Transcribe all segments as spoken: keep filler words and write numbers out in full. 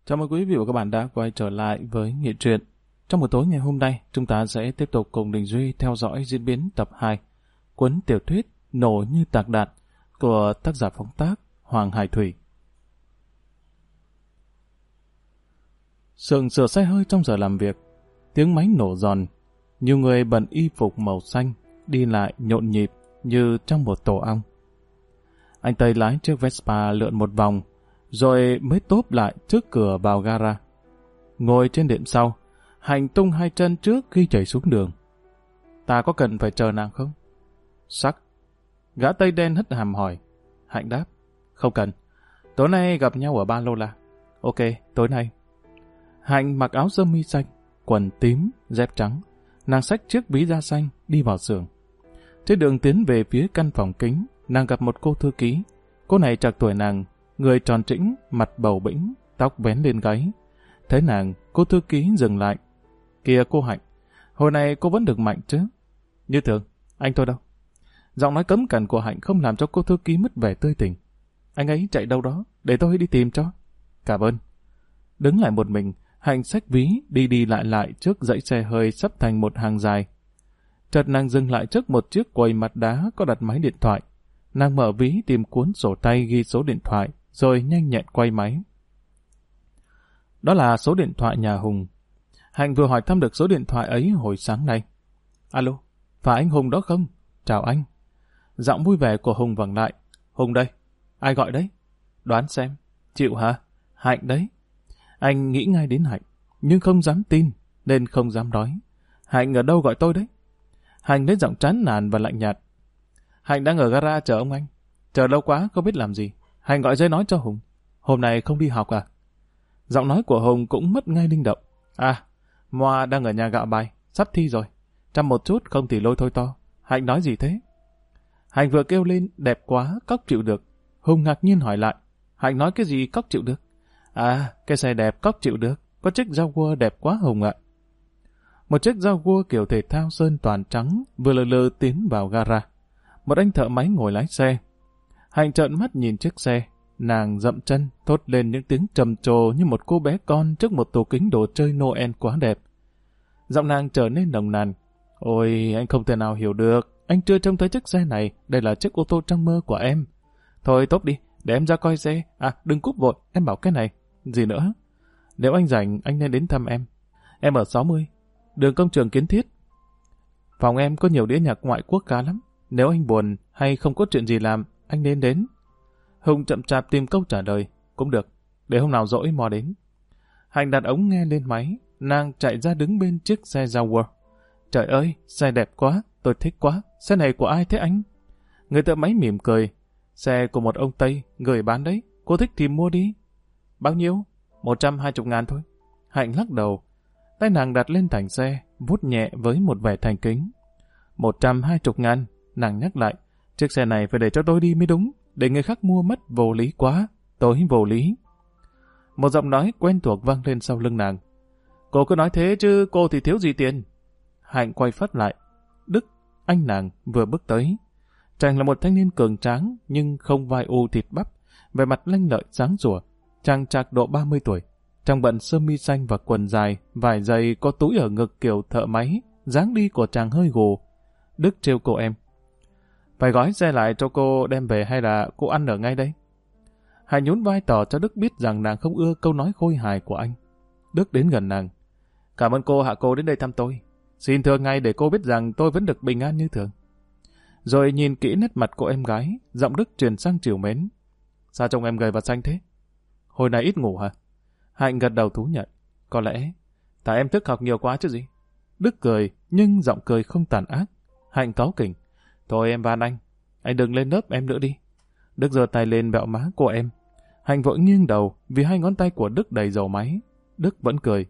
Chào mừng quý vị và các bạn đã quay trở lại với Nghệ Truyện. Trong buổi tối ngày hôm nay, chúng ta sẽ tiếp tục cùng Đình Duy theo dõi diễn biến tập hai cuốn tiểu thuyết Nổ như tạc đạn của tác giả phóng tác Hoàng Hải Thủy. Sườn sửa xe hơi trong giờ làm việc, tiếng máy nổ giòn, nhiều người bận y phục màu xanh đi lại nhộn nhịp như trong một tổ ong. Anh Tây lái chiếc Vespa lượn một vòng, rồi mới tốp lại trước cửa vào gara. Ngồi trên đệm sau, Hạnh tung hai chân trước khi chạy xuống đường. Ta có cần phải chờ nàng không? Sắc. Gã Tây đen hất hàm hỏi. Hạnh đáp. Không cần. Tối nay gặp nhau ở Ba Lô La. Ok, tối nay. Hạnh mặc áo sơ mi xanh, quần tím, dép trắng. Nàng xách chiếc ví da xanh đi vào xưởng. Trên đường tiến về phía căn phòng kính, nàng gặp một cô thư ký. Cô này trạc tuổi nàng, người tròn trĩnh, mặt bầu bĩnh, tóc vén lên gáy. Thấy nàng, cô thư ký dừng lại. Kìa cô Hạnh, hồi này cô vẫn được mạnh chứ? Như thường, anh tôi đâu? Giọng nói cấm cằn của Hạnh không làm cho cô thư ký mất vẻ tươi tỉnh. Anh ấy chạy đâu đó, để tôi đi tìm cho. Cảm ơn. Đứng lại một mình, Hạnh xách ví đi đi lại lại trước dãy xe hơi sắp thành một hàng dài. Chợt nàng dừng lại trước một chiếc quầy mặt đá có đặt máy điện thoại. Nàng mở ví tìm cuốn sổ tay ghi số điện thoại, rồi nhanh nhẹn quay máy. Đó là số điện thoại nhà Hùng. Hạnh vừa hỏi thăm được số điện thoại ấy hồi sáng nay. Alo, phải anh Hùng đó không? Chào anh. Giọng vui vẻ của Hùng vẳng lại. Hùng đây. Ai gọi đấy? Đoán xem. Chịu hả? Hạnh đấy. Anh nghĩ ngay đến Hạnh, nhưng không dám tin, nên không dám nói. Hạnh ở đâu gọi tôi đấy? Hạnh lấy giọng chán nản và lạnh nhạt. Hạnh đang ở gara chờ ông anh. Chờ lâu quá không biết làm gì. Hạnh gọi dây nói cho Hùng. Hôm nay không đi học à? Giọng nói của Hùng cũng mất ngay linh động. À, Moa đang ở nhà gạo bài, sắp thi rồi. Chăm một chút không thì lôi thôi to. Hạnh nói gì thế? Hạnh vừa kêu lên đẹp quá, cóc chịu được. Hùng ngạc nhiên hỏi lại. Hạnh nói cái gì cóc chịu được? À, cái xe đẹp cóc chịu được. Có chiếc Jaguar đẹp quá Hùng ạ. Một chiếc Jaguar kiểu thể thao sơn toàn trắng vừa lờ lờ tiến vào gara. Một anh thợ máy ngồi lái xe. Hạnh trợn mắt nhìn chiếc xe. Nàng dậm chân, thốt lên những tiếng trầm trồ như một cô bé con trước một tủ kính đồ chơi Noel quá đẹp. Giọng nàng trở nên nồng nàn. Ôi, anh không thể nào hiểu được. Anh chưa trông thấy chiếc xe này. Đây là chiếc ô tô trong mơ của em. Thôi tốt đi, để em ra coi xe. À, đừng cúp vội, em bảo cái này. Gì nữa? Nếu anh rảnh, anh nên đến thăm em. Em ở sáu mươi, đường Công Trường Kiến Thiết. Phòng em có nhiều đĩa nhạc ngoại quốc khá lắm. Nếu anh buồn hay không có chuyện gì làm, anh nên đến. Hùng chậm chạp tìm câu trả lời. Cũng được, để hôm nào rỗi mò đến. Hạnh đặt ống nghe lên máy, nàng chạy ra đứng bên chiếc xe Jaguar. Trời ơi, xe đẹp quá, tôi thích quá. Xe này của ai thế anh? Người thợ máy mỉm cười. Xe của một ông Tây, gửi bán đấy. Cô thích thì mua đi. Bao nhiêu? Một trăm hai chục ngàn thôi. Hạnh lắc đầu. Tay nàng đặt lên thành xe, vuốt nhẹ với một vẻ thành kính. Một trăm hai chục ngàn, nàng nhắc lại. Chiếc xe này phải để cho tôi đi mới đúng. Để người khác mua mất vô lý quá. Tôi vô lý. Một giọng nói quen thuộc vang lên sau lưng nàng. Cô cứ nói thế chứ cô thì thiếu gì tiền. Hạnh quay phát lại. Đức, anh nàng vừa bước tới. Chàng là một thanh niên cường tráng nhưng không vai u thịt bắp, vẻ mặt lanh lợi sáng sủa. Chàng trạc độ ba mươi tuổi. Chàng bận sơ mi xanh và quần dài, vải dày có túi ở ngực kiểu thợ máy. Dáng đi của chàng hơi gù. Đức trêu cô em. Phải gói xe lại cho cô đem về hay là cô ăn ở ngay đây? Hạnh nhún vai tỏ cho Đức biết rằng nàng không ưa câu nói khôi hài của anh. Đức đến gần nàng. Cảm ơn cô hạ cô đến đây thăm tôi. Xin thưa ngay để cô biết rằng tôi vẫn được bình an như thường. Rồi nhìn kỹ nét mặt của em gái, giọng Đức truyền sang trìu mến. Sao trông em gầy và xanh thế? Hồi nay ít ngủ hả? Hạnh gật đầu thú nhận. Có lẽ, tại em thức học nhiều quá chứ gì? Đức cười, nhưng giọng cười không tàn ác. Hạnh cáu kỉnh. Thôi em van anh, anh đừng lên lớp em nữa đi. Đức giơ tay lên bẹo má của em. Hạnh vội nghiêng đầu vì hai ngón tay của Đức đầy dầu máy. Đức vẫn cười.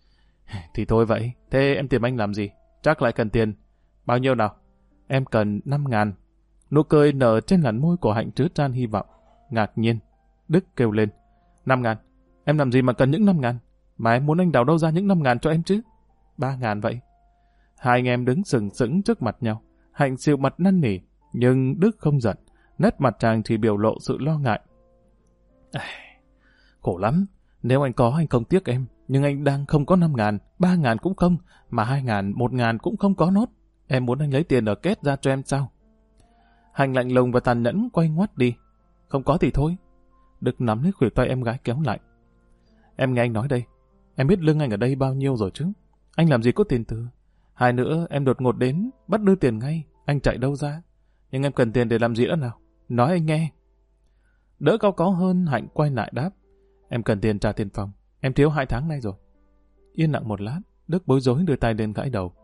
Thì thôi vậy, thế em tìm anh làm gì? Chắc lại cần tiền. Bao nhiêu nào? Em cần năm ngàn. Nụ cười nở trên làn môi của Hạnh chứa chan hy vọng. Ngạc nhiên, Đức kêu lên. Năm ngàn? Em làm gì mà cần những năm ngàn? Mà em muốn anh đào đâu ra những năm ngàn cho em chứ? Ba ngàn vậy. Hai anh em đứng sừng sững trước mặt nhau. Hạnh xịu mặt năn nỉ, nhưng Đức không giận. Nét mặt chàng chỉ biểu lộ sự lo ngại. À, khổ lắm, Nếu anh có anh không tiếc em, nhưng anh đang không có năm ngàn, ba ngàn cũng không, mà hai ngàn, một ngàn cũng không có nốt. Em muốn anh lấy tiền ở kết ra cho em sao? Hạnh lạnh lùng và tàn nhẫn quay ngoắt đi. Không có thì thôi. Đức nắm lấy khuỷu tay em gái kéo lại. Em nghe anh nói đây. Em biết lương anh ở đây bao nhiêu rồi chứ. Anh làm gì có tiền từ. Hai nữa em đột ngột đến, bắt đưa tiền ngay. Anh chạy đâu ra? Nhưng em cần tiền để làm gì nữa nào? Nói anh nghe. Đỡ cao có hơn, Hạnh quay lại đáp. Em cần tiền trả tiền phòng. Em thiếu hai tháng nay rồi. Yên lặng một lát, Đức bối rối đưa tay lên gãi đầu.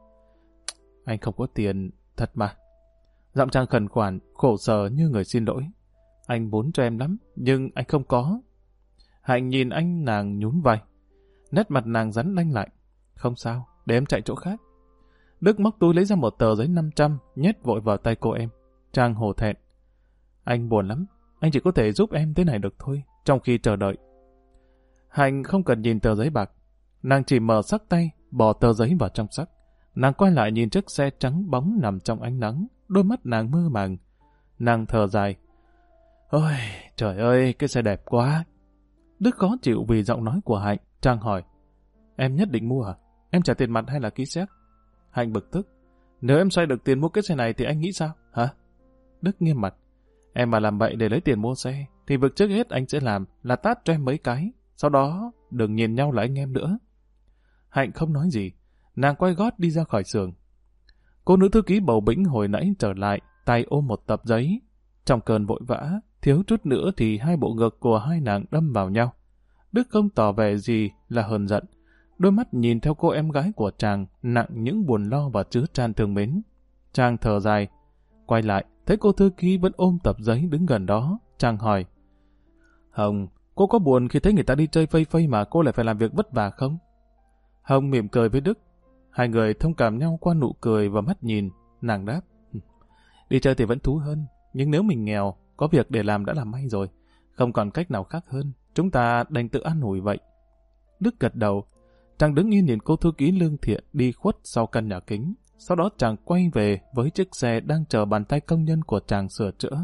Anh không có tiền, thật mà. Giọng Trang khẩn khoản, khổ sở như người xin lỗi. Anh muốn cho em lắm, nhưng anh không có. Hạnh nhìn anh, nàng nhún vai. Nét mặt nàng rắn đanh lại. Không sao, để em chạy chỗ khác. Đức móc túi lấy ra một tờ giấy năm trăm, nhét vội vào tay cô em. Trang hổ thẹn. Anh buồn lắm, anh chỉ có thể giúp em thế này được thôi, trong khi chờ đợi. Hạnh không cần nhìn tờ giấy bạc. Nàng chỉ mở sắc tay, bỏ tờ giấy vào trong sắc. Nàng quay lại nhìn chiếc xe trắng bóng nằm trong ánh nắng, đôi mắt nàng mơ màng. Nàng thở dài. Ôi, trời ơi, cái xe đẹp quá. Đức khó chịu vì giọng nói của Hạnh. Trang hỏi. Em nhất định mua à? Em trả tiền mặt hay là ký séc? Hạnh bực tức. Nếu em xoay được tiền mua cái xe này thì anh nghĩ sao? Hả? Đức nghiêm mặt. Em mà làm bậy để lấy tiền mua xe, thì việc trước hết anh sẽ làm là tát cho em mấy cái. Sau đó, đừng nhìn nhau là anh em nữa. Hạnh không nói gì. Nàng quay gót đi ra khỏi xưởng. Cô nữ thư ký bầu bĩnh hồi nãy trở lại, tay ôm một tập giấy. Trong cơn vội vã, thiếu chút nữa thì hai bộ ngực của hai nàng đâm vào nhau. Đức không tỏ vẻ gì là hờn giận. Đôi mắt nhìn theo cô em gái của chàng nặng những buồn lo và chứa chan thương mến. Chàng thở dài. Quay lại, thấy cô thư ký vẫn ôm tập giấy đứng gần đó. Chàng hỏi. Hồng, cô có buồn khi thấy người ta đi chơi phây phây mà cô lại phải làm việc vất vả không? Hồng mỉm cười với Đức. Hai người thông cảm nhau qua nụ cười và mắt nhìn. Nàng đáp. Đi chơi thì vẫn thú hơn. Nhưng nếu mình nghèo, có việc để làm đã là may rồi. Không còn cách nào khác hơn. Chúng ta đành tự an ủi vậy. Đức gật đầu. Chàng đứng yên nhìn cô thư ký lương thiện đi khuất sau căn nhà kính. Sau đó chàng quay về với chiếc xe đang chờ bàn tay công nhân của chàng sửa chữa.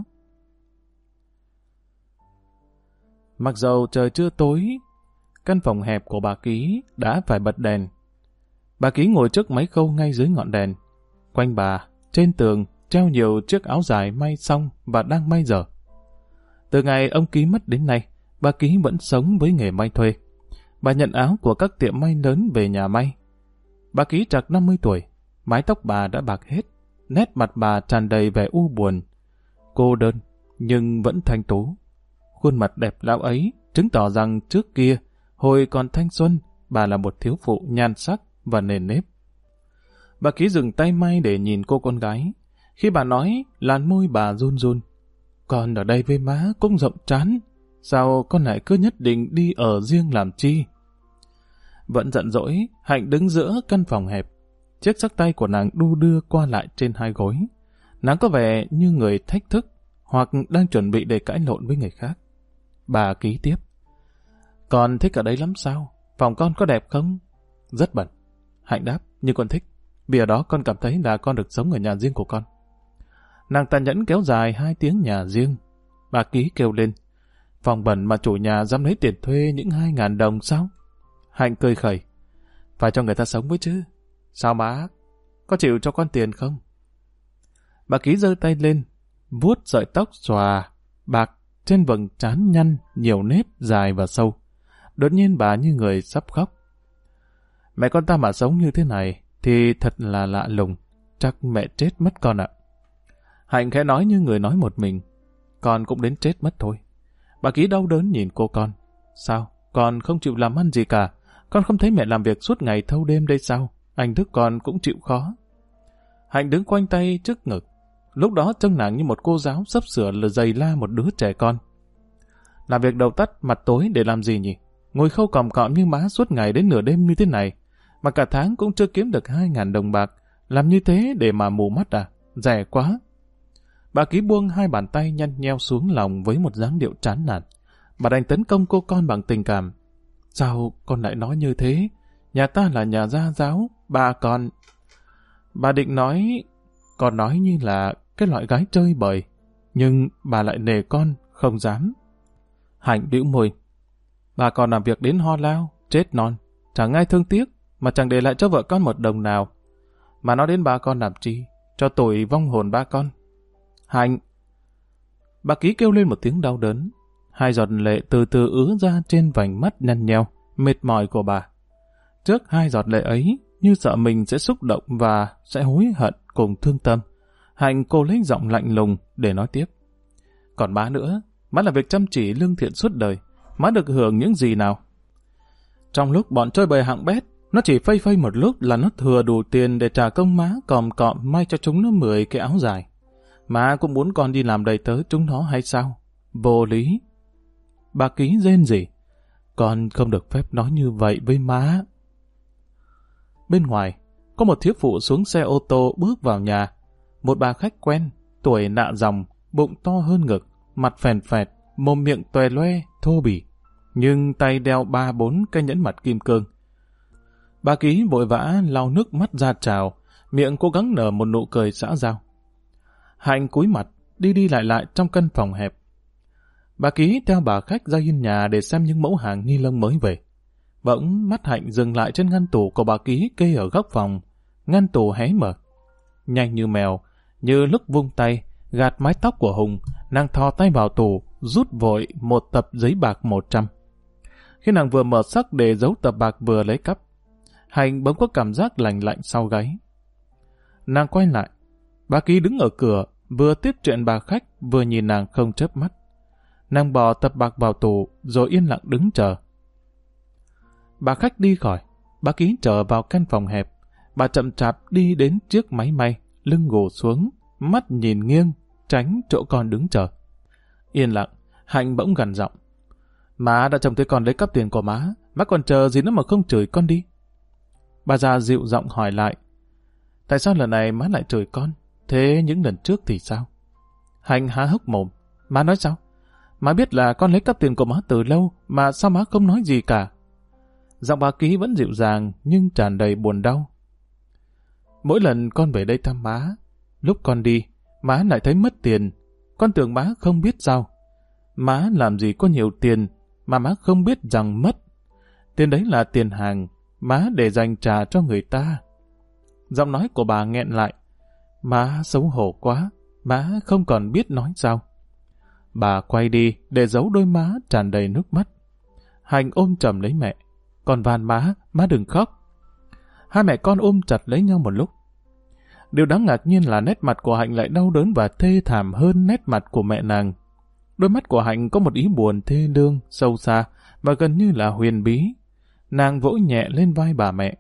Mặc dầu trời chưa tối, căn phòng hẹp của bà Ký đã phải bật đèn. Bà Ký ngồi trước máy khâu ngay dưới ngọn đèn. Quanh bà, trên tường, treo nhiều chiếc áo dài may xong và đang may dở. Từ ngày ông Ký mất đến nay, bà Ký vẫn sống với nghề may thuê. Bà nhận áo của các tiệm may lớn về nhà may. Bà Ký trạc năm mươi tuổi, mái tóc bà đã bạc hết, nét mặt bà tràn đầy vẻ u buồn. Cô đơn, nhưng vẫn thanh tú. Khuôn mặt đẹp lão ấy chứng tỏ rằng trước kia, hồi còn thanh xuân, bà là một thiếu phụ nhan sắc và nền nếp. Bà Ký dừng tay may để nhìn cô con gái. Khi bà nói, làn môi bà run run. Con ở đây với má cũng rộng trán. Sao con lại cứ nhất định đi ở riêng làm chi? Vẫn giận dỗi, Hạnh đứng giữa căn phòng hẹp. Chiếc xách tay của nàng đu đưa qua lại trên hai gối. Nàng có vẻ như người thách thức, hoặc đang chuẩn bị để cãi lộn với người khác. Bà Ký tiếp. Con thích ở đấy lắm sao? Phòng con có đẹp không? Rất bận. Hạnh đáp, nhưng con thích. Vì ở đó con cảm thấy là con được sống ở nhà riêng của con. Nàng tàn nhẫn kéo dài hai tiếng nhà riêng. Bà Ký kêu lên. Phòng bẩn mà chủ nhà dám lấy tiền thuê những hai ngàn đồng sao? Hạnh cười khẩy. Phải cho người ta sống với chứ. Sao má? Có chịu cho con tiền không? Bà Ký giơ tay lên, vuốt sợi tóc xòa, bạc, trên vầng trán nhăn, nhiều nếp, dài và sâu. Đột nhiên bà như người sắp khóc. Mẹ con ta mà sống như thế này, thì thật là lạ lùng. Chắc mẹ chết mất con ạ. Hạnh khẽ nói như người nói một mình. Con cũng đến chết mất thôi. Bà Ký đau đớn nhìn cô con. Sao? Con không chịu làm ăn gì cả. Con không thấy mẹ làm việc suốt ngày thâu đêm đây sao? Anh Đức con cũng chịu khó. Hạnh đứng quanh tay trước ngực. Lúc đó trông nàng như một cô giáo sắp sửa là giày la một đứa trẻ con. Làm việc đầu tắt mặt tối để làm gì nhỉ? Ngồi khâu còm cọm như má suốt ngày đến nửa đêm như thế này. Mà cả tháng cũng chưa kiếm được hai ngàn đồng bạc. Làm như thế để mà mù mắt à? Rẻ quá. Bà Ký buông hai bàn tay nhăn nheo xuống lòng với một dáng điệu chán nản. Bà đành tấn công cô con bằng tình cảm. Sao con lại nói như thế? Nhà ta là nhà gia giáo, bà con... Bà định nói... Con nói như là cái loại gái chơi bời. Nhưng bà lại nề con, không dám. Hạnh bĩu môi. Bà còn làm việc đến ho lao, chết non, chẳng ai thương tiếc, mà chẳng để lại cho vợ con một đồng nào. Mà nói đến ba con làm chi, cho tội vong hồn ba con. Hạnh! Bà Ký kêu lên một tiếng đau đớn. Hai giọt lệ từ từ ứa ra trên vành mắt nhăn nheo, mệt mỏi của bà. Trước hai giọt lệ ấy, như sợ mình sẽ xúc động và sẽ hối hận cùng thương tâm, Hạnh cô lấy giọng lạnh lùng để nói tiếp. Còn má nữa, má làm việc chăm chỉ lương thiện suốt đời, má được hưởng những gì nào? Trong lúc bọn chơi bời hạng bét, nó chỉ phây phây một lúc là nó thừa đủ tiền để trả công má còm cọm may cho chúng nó mười cái áo dài. Má cũng muốn con đi làm đầy tớ chúng nó hay sao? Vô lý. Bà Ký rên rỉ. Con không được phép nói như vậy với má. Bên ngoài, có một thiếp phụ xuống xe ô tô bước vào nhà. Một bà khách quen, tuổi nạ dòng, bụng to hơn ngực, mặt phèn phẹt, mồm miệng tòe loe, thô bỉ, nhưng tay đeo ba bốn cái nhẫn mặt kim cương. Bà Ký vội vã lau nước mắt ra trào, miệng cố gắng nở một nụ cười xã giao. Hạnh cúi mặt, đi đi lại lại trong căn phòng hẹp. Bà Ký theo bà khách ra hiên nhà để xem những mẫu hàng ni lông mới về. Bỗng mắt Hạnh dừng lại trên ngăn tủ của bà Ký kê ở góc phòng. Ngăn tủ hé mở. Nhanh như mèo, như lúc vung tay, gạt mái tóc của Hùng, nàng thò tay vào tủ, rút vội một tập giấy bạc một trăm. Khi nàng vừa mở sắc để giấu tập bạc vừa lấy cắp, Hạnh bỗng có cảm giác lành lạnh sau gáy. Nàng quay lại, bà Ký đứng ở cửa, vừa tiếp chuyện bà khách, vừa nhìn nàng không chớp mắt. Nàng bỏ tập bạc vào tủ, rồi yên lặng đứng chờ. Bà khách đi khỏi, bà Ký trở vào căn phòng hẹp. Bà chậm chạp đi đến chiếc máy may, lưng gù xuống, mắt nhìn nghiêng, tránh chỗ con đứng chờ. Yên lặng, Hạnh bỗng gằn giọng. Má đã trông thấy con lấy cắp tiền của má, má còn chờ gì nữa mà không chửi con đi. Bà già dịu giọng hỏi lại. Tại sao lần này má lại chửi con? Thế những lần trước thì sao? Hạnh há hốc mồm. Má nói sao? Má biết là con lấy cắp tiền của má từ lâu, mà sao má không nói gì cả? Giọng bà Ký vẫn dịu dàng, nhưng tràn đầy buồn đau. Mỗi lần con về đây thăm má, lúc con đi, má lại thấy mất tiền. Con tưởng má không biết sao. Má làm gì có nhiều tiền, mà má không biết rằng mất. Tiền đấy là tiền hàng, má để dành trả cho người ta. Giọng nói của bà nghẹn lại. Má xấu hổ quá, má không còn biết nói sao. Bà quay đi để giấu đôi má tràn đầy nước mắt. Hạnh ôm chầm lấy mẹ. Con van má, má đừng khóc. Hai mẹ con ôm chặt lấy nhau một lúc. Điều đáng ngạc nhiên là nét mặt của Hạnh lại đau đớn và thê thảm hơn nét mặt của mẹ nàng. Đôi mắt của Hạnh có một ý buồn thê lương, sâu xa và gần như là huyền bí. Nàng vỗ nhẹ lên vai bà mẹ.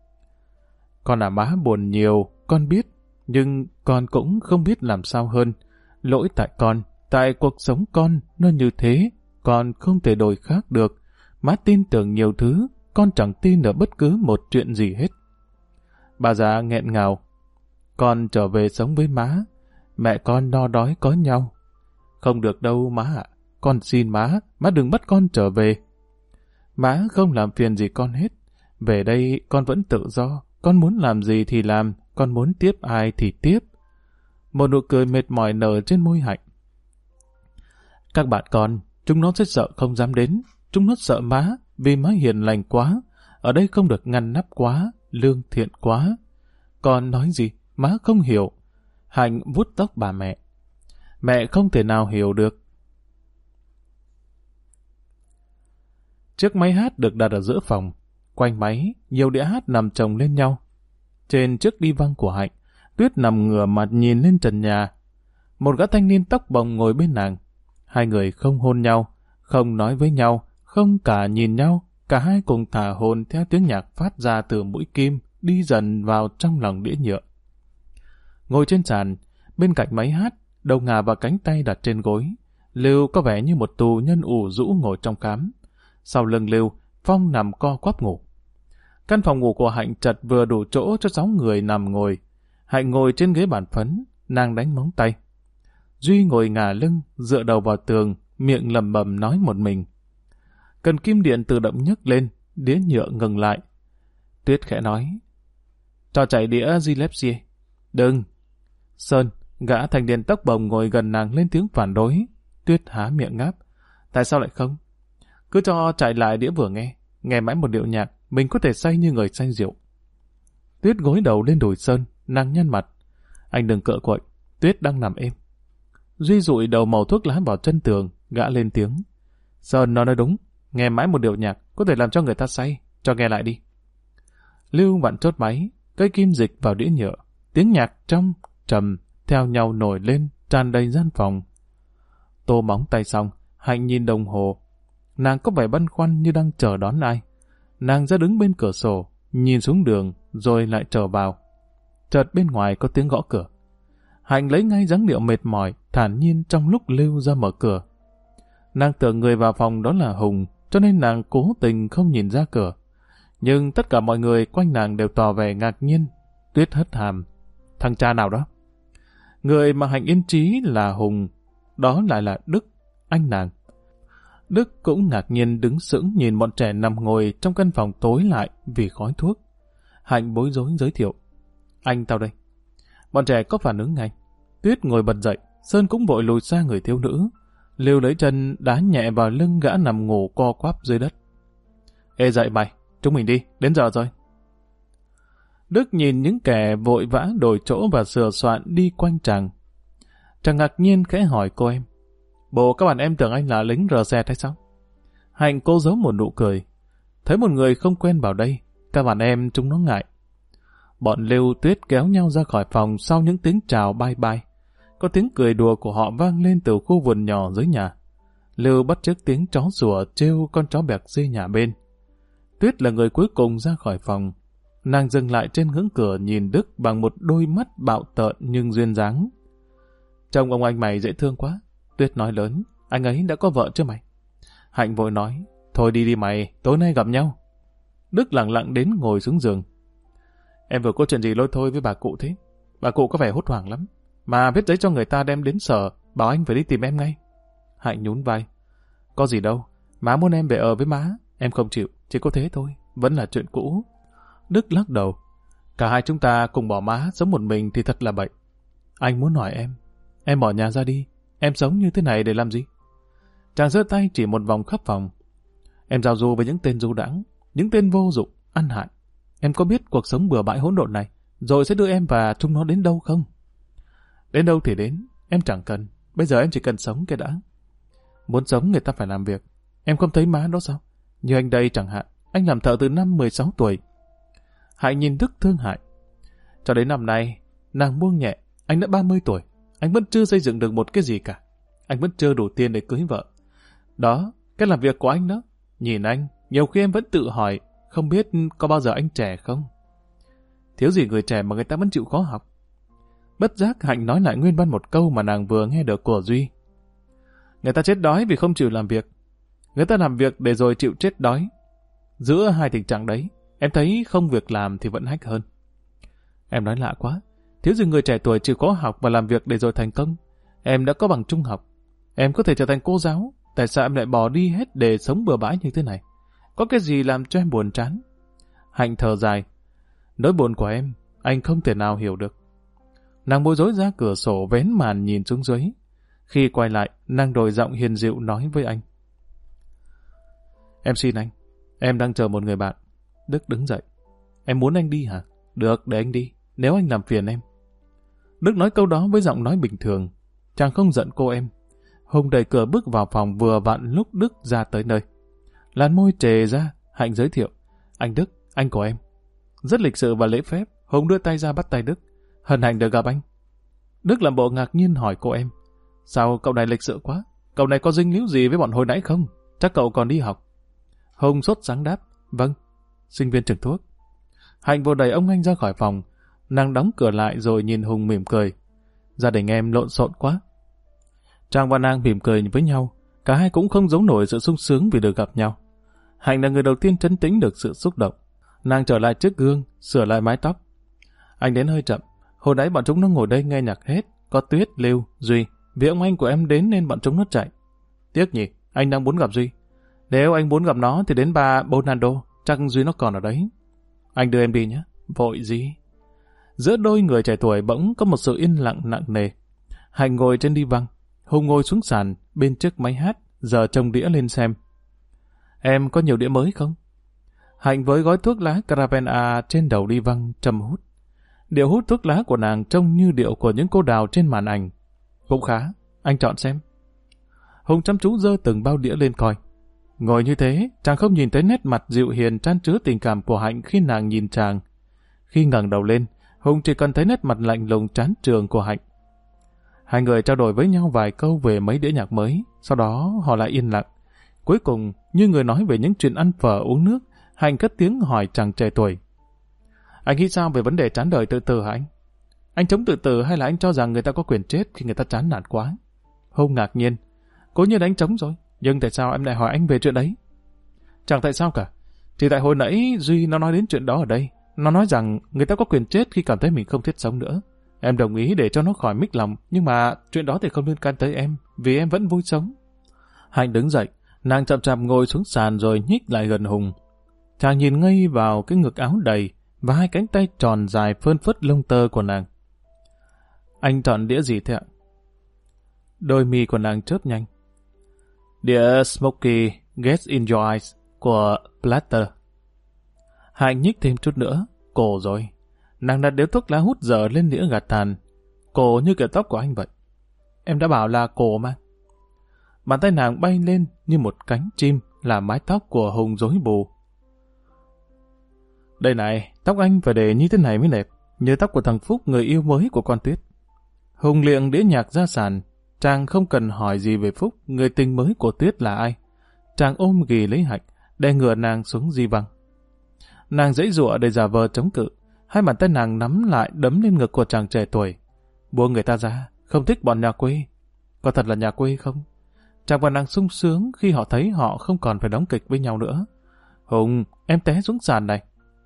Con à, má buồn nhiều, con biết, nhưng con cũng không biết làm sao hơn. Lỗi tại con, tại cuộc sống con nó như thế, con không thể đổi khác được. Má tin tưởng nhiều thứ, con chẳng tin ở bất cứ một chuyện gì hết. Bà già nghẹn ngào. Con trở về sống với má, mẹ con no đói có nhau. Không được đâu má ạ, con xin má, má đừng bắt con trở về. Má không làm phiền gì con hết. Về đây con vẫn tự do, con muốn làm gì thì làm, con muốn tiếp ai thì tiếp. Một nụ cười mệt mỏi nở trên môi Hạnh. Các bạn con, chúng nó sẽ sợ không dám đến. Chúng nó sợ má, vì má hiền lành quá. Ở đây không được ngăn nắp quá, lương thiện quá. Con nói gì, má không hiểu. Hạnh vuốt tóc bà mẹ. Mẹ không thể nào hiểu được. Chiếc máy hát được đặt ở giữa phòng. Quanh máy, nhiều đĩa hát nằm chồng lên nhau. Trên chiếc đi văng của Hạnh, Tuyết nằm ngửa mặt nhìn lên trần nhà. Một gã thanh niên tóc bồng ngồi bên nàng. Hai người không hôn nhau, không nói với nhau, không cả nhìn nhau. Cả hai cùng thả hồn theo tiếng nhạc phát ra từ mũi kim, đi dần vào trong lòng đĩa nhựa. Ngồi trên sàn, bên cạnh máy hát, đầu ngà và cánh tay đặt trên gối. Lưu có vẻ như một tù nhân ủ rũ ngồi trong cám. Sau lưng Lưu, Phong nằm co quắp ngủ. Căn phòng ngủ của Hạnh chật vừa đủ chỗ cho sáu người nằm ngồi. Hạnh ngồi trên ghế bàn phấn, nàng đánh móng tay. Duy ngồi ngả lưng, dựa đầu vào tường, miệng lầm bầm nói một mình. Cần kim điện tự động nhấc lên, đĩa nhựa ngừng lại. Tuyết khẽ nói. Cho chạy đĩa Gillespie. Đừng. Sơn, gã thanh niên tóc bồng ngồi gần nàng lên tiếng phản đối. Tuyết há miệng ngáp. Tại sao lại không? Cứ cho chạy lại đĩa vừa nghe, nghe mãi một điệu nhạc, mình có thể say như người say rượu. Tuyết gối đầu lên đùi Sơn, nàng nhăn mặt. Anh đừng cựa quậy, Tuyết đang nằm êm. Duy dụi đầu màu thuốc lá vào chân tường, gã lên tiếng. Sơn nó nói đúng, nghe mãi một điệu nhạc có thể làm cho người ta say, cho nghe lại đi. Lưu vặn chốt máy, cây kim dịch vào đĩa nhựa, tiếng nhạc trong, trầm, theo nhau nổi lên, tràn đầy gian phòng. Tô móng tay xong, Hạnh nhìn đồng hồ. Nàng có vẻ băn khoăn như đang chờ đón ai. Nàng ra đứng bên cửa sổ, nhìn xuống đường, rồi lại trở vào. Chợt bên ngoài có tiếng gõ cửa. Hạnh lấy ngay dáng điệu mệt mỏi, thản nhiên trong lúc Lưu ra mở cửa. Nàng tưởng người vào phòng đó là Hùng, cho nên nàng cố tình không nhìn ra cửa. Nhưng tất cả mọi người quanh nàng đều tỏ vẻ ngạc nhiên. Tuyết hất hàm. Thằng cha nào đó? Người mà Hạnh yên trí là Hùng, đó lại là Đức, anh nàng. Đức cũng ngạc nhiên đứng sững nhìn bọn trẻ nằm ngồi trong căn phòng tối lại vì khói thuốc. Hạnh bối rối giới thiệu. Anh tao đây. Bọn trẻ có phản ứng ngay. Tuyết ngồi bật dậy, Sơn cũng vội lùi xa người thiếu nữ. Lưu lấy chân đá nhẹ vào lưng gã nằm ngủ co quắp dưới đất. Ê dậy mày, chúng mình đi, đến giờ rồi. Đức nhìn những kẻ vội vã đổi chỗ và sửa soạn đi quanh chàng. Chàng ngạc nhiên khẽ hỏi cô em. Bộ các bạn em tưởng anh là lính rờ xe hay sao? Hạnh cố giấu một nụ cười. Thấy một người không quen vào đây, các bạn em chúng nó ngại. Bọn Lưu Tuyết kéo nhau ra khỏi phòng sau những tiếng chào bye bye. Có tiếng cười đùa của họ vang lên từ khu vườn nhỏ dưới nhà. Lưu bắt chước tiếng chó sủa trêu con chó bẹc dê nhà bên. Tuyết là người cuối cùng ra khỏi phòng. Nàng dừng lại trên ngưỡng cửa nhìn Đức bằng một đôi mắt bạo tợn nhưng duyên dáng. Trông ông anh mày dễ thương quá. Tuyết nói lớn, anh ấy đã có vợ chưa mày? Hạnh vội nói, thôi đi đi mày, tối nay gặp nhau. Đức lặng lặng đến ngồi xuống giường. Em vừa có chuyện gì lôi thôi với bà cụ thế? Bà cụ có vẻ hốt hoảng lắm. Mà viết giấy cho người ta đem đến sở, bảo anh phải đi tìm em ngay. Hạnh nhún vai. Có gì đâu, má muốn em về ở với má. Em không chịu, chỉ có thế thôi, vẫn là chuyện cũ. Đức lắc đầu. Cả hai chúng ta cùng bỏ má sống một mình thì thật là bậy. Anh muốn hỏi em, em bỏ nhà ra đi, em sống như thế này để làm gì? Chàng giơ tay chỉ một vòng khắp phòng. Em giao du với những tên du đãng, những tên vô dụng, ăn hại. Em có biết cuộc sống bừa bãi hỗn độn này, rồi sẽ đưa em và chúng nó đến đâu không? Đến đâu thì đến, em chẳng cần. Bây giờ em chỉ cần sống cái đã. Muốn sống người ta phải làm việc. Em không thấy má đó sao? Như anh đây chẳng hạn, anh làm thợ từ năm mười sáu tuổi. Hạnh nhìn Đức thương hại. Cho đến năm nay, nàng buông nhẹ, anh đã ba mươi tuổi. Anh vẫn chưa xây dựng được một cái gì cả. Anh vẫn chưa đủ tiền để cưới vợ. Đó, cái làm việc của anh đó. Nhìn anh, nhiều khi em vẫn tự hỏi, không biết có bao giờ anh trẻ không? Thiếu gì người trẻ mà người ta vẫn chịu khó học. Bất giác Hạnh nói lại nguyên văn một câu mà nàng vừa nghe được của Duy. Người ta chết đói vì không chịu làm việc. Người ta làm việc để rồi chịu chết đói. Giữa hai tình trạng đấy, em thấy không việc làm thì vẫn hách hơn. Em nói lạ quá. Thiếu gì người trẻ tuổi chịu khó học và làm việc để rồi thành công. Em đã có bằng trung học. Em có thể trở thành cô giáo. Tại sao em lại bỏ đi hết để sống bừa bãi như thế này? Có cái gì làm cho em buồn chán? Hạnh thở dài. Nỗi buồn của em, anh không thể nào hiểu được. Nàng bối rối ra cửa sổ vén màn nhìn xuống dưới. Khi quay lại, nàng đổi giọng hiền dịu nói với anh. Em xin anh, em đang chờ một người bạn. Đức đứng dậy. Em muốn anh đi hả? Được, để anh đi, nếu anh làm phiền em. Đức nói câu đó với giọng nói bình thường. Chàng không giận cô em. Hùng đẩy cửa bước vào phòng vừa vặn lúc Đức ra tới nơi. Làn môi trề ra, Hạnh giới thiệu. Anh Đức, anh của em. Rất lịch sự và lễ phép, Hùng đưa tay ra bắt tay Đức. Hân hạnh được gặp anh. Đức làm bộ ngạc nhiên hỏi cô em. Sao cậu này lịch sự quá? Cậu này có dính líu gì với bọn hồi nãy không? Chắc cậu còn đi học. Hùng sốt sáng đáp. Vâng, sinh viên trường thuốc. Hạnh vô đẩy ông anh ra khỏi phòng. Nàng đóng cửa lại rồi nhìn Hùng mỉm cười. Gia đình em lộn xộn quá. Chàng và nàng mỉm cười với nhau. Cả hai cũng không giấu nổi sự sung sướng vì được gặp nhau. Hạnh là người đầu tiên trấn tĩnh được sự xúc động. Nàng trở lại trước gương, sửa lại mái tóc. Anh đến hơi chậm. Hồi nãy bọn chúng nó ngồi đây nghe nhạc hết. Có Tuyết, Lưu, Duy. Vì ông anh của em đến nên bọn chúng nó chạy. Tiếc nhỉ, anh đang muốn gặp Duy. Nếu anh muốn gặp nó thì đến ba Bonando. Chắc Duy nó còn ở đấy. Anh đưa em đi nhé. Vội gì? Giữa đôi người trẻ tuổi bỗng có một sự yên lặng nặng nề. Hạnh ngồi trên đi văng. Hùng ngồi xuống sàn bên trước máy hát, giờ trông đĩa lên xem. Em có nhiều đĩa mới không? Hạnh với gói thuốc lá Caravana trên đầu đi văng, châm hút. Điệu hút thuốc lá của nàng trông như điệu của những cô đào trên màn ảnh. Cũng khá, anh chọn xem. Hùng chăm chú giơ từng bao đĩa lên coi. Ngồi như thế, chàng không nhìn thấy nét mặt dịu hiền chan chứa tình cảm của Hạnh khi nàng nhìn chàng. Khi ngẩng đầu lên, Hùng chỉ cần thấy nét mặt lạnh lùng chán trường của Hạnh. Hai người trao đổi với nhau vài câu về mấy đĩa nhạc mới, sau đó họ lại yên lặng. Cuối cùng, như người nói về những chuyện ăn phở uống nước, Hạnh cất tiếng hỏi chàng trẻ tuổi. Anh nghĩ sao về vấn đề chán đời tự tử hả anh? Anh chống tự tử hay là anh cho rằng người ta có quyền chết khi người ta chán nản quá? Hùng ngạc nhiên. Cố nhiên anh chống rồi, nhưng tại sao em lại hỏi anh về chuyện đấy? Chẳng tại sao cả. Chỉ tại hồi nãy Duy nó nói đến chuyện đó ở đây. Nó nói rằng người ta có quyền chết khi cảm thấy mình không thiết sống nữa. Em đồng ý để cho nó khỏi mích lòng, nhưng mà chuyện đó thì không liên can tới em, vì em vẫn vui sống. Hạnh đứng dậy, nàng chậm chạp ngồi xuống sàn rồi nhích lại gần Hùng. Chàng nhìn ngây vào cái ngực áo đầy và hai cánh tay tròn dài phơn phớt lông tơ của nàng. Anh chọn đĩa gì thế ạ? Đôi mi của nàng chớp nhanh. Đĩa Smoky Gets in Your Eyes của Platter. Hạnh nhích thêm chút nữa, cổ rồi. Nàng đặt điếu thuốc lá hút dở lên đĩa gạt tàn. Cổ như kiểu tóc của anh vậy. Em đã bảo là cổ mà. Bàn tay nàng bay lên như một cánh chim là mái tóc của Hùng rối bù. Đây này, tóc anh phải để như thế này mới đẹp, như tóc của thằng Phúc, người yêu mới của con Tuyết. Hùng liệng đĩa nhạc ra sàn. Chàng không cần hỏi gì về Phúc, người tình mới của Tuyết là ai. Chàng ôm ghì lấy Hạnh, đè ngửa nàng xuống di văng. Nàng giãy giụa để giả vờ chống cự. Hai bàn tay nàng nắm lại đấm lên ngực của chàng trẻ tuổi. Buông người ta ra, không thích bọn nhà quê. Có thật là nhà quê không? Chàng và nàng sung sướng khi họ thấy họ không còn phải đóng kịch với nhau nữa. Hùng, em té xuống sàn này.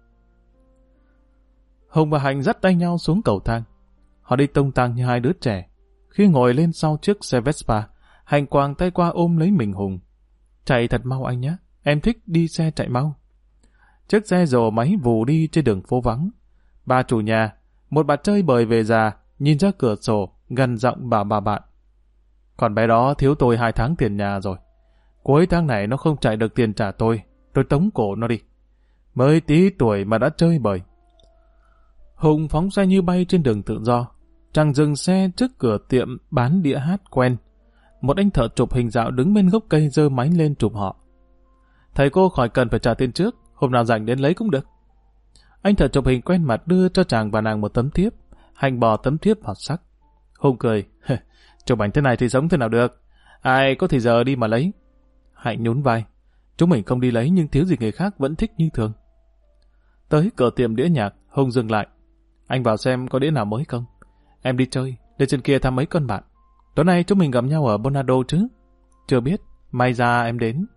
Hùng và Hạnh dắt tay nhau xuống cầu thang. Họ đi tung tăng như hai đứa trẻ. Khi ngồi lên sau chiếc xe Vespa, Hạnh quàng tay qua ôm lấy mình Hùng. Chạy thật mau anh nhé, em thích đi xe chạy mau. Chiếc xe rồ máy vù đi trên đường phố vắng. Bà chủ nhà, một bà chơi bời về già, nhìn ra cửa sổ, gần giọng bảo bà bạn. Còn bé đó thiếu tôi hai tháng tiền nhà rồi. Cuối tháng này nó không chạy được tiền trả tôi, tôi tống cổ nó đi. Mới tí tuổi mà đã chơi bời. Hùng phóng xe như bay trên đường tự do. Chàng dừng xe trước cửa tiệm bán đĩa hát quen. Một anh thợ chụp hình dạo đứng bên gốc cây giơ máy lên chụp họ. Thầy cô khỏi cần phải trả tiền trước, hôm nào rảnh đến lấy cũng được. Anh thợ chụp hình quen mặt đưa cho chàng và nàng một tấm thiếp. Hạnh bò tấm thiếp vào sắc. Hùng cười. Chụp ảnh thế này thì sống thế nào được. Ai có thì giờ đi mà lấy. Hạnh nhún vai. Chúng mình không đi lấy nhưng thiếu gì người khác vẫn thích như thường. Tới cửa tiệm đĩa nhạc, Hùng dừng lại. Anh vào xem có đĩa nào mới không. Em đi chơi, lên trên kia thăm mấy con bạn. Tối nay chúng mình gặp nhau ở Bonado chứ? Chưa biết, may ra em đến.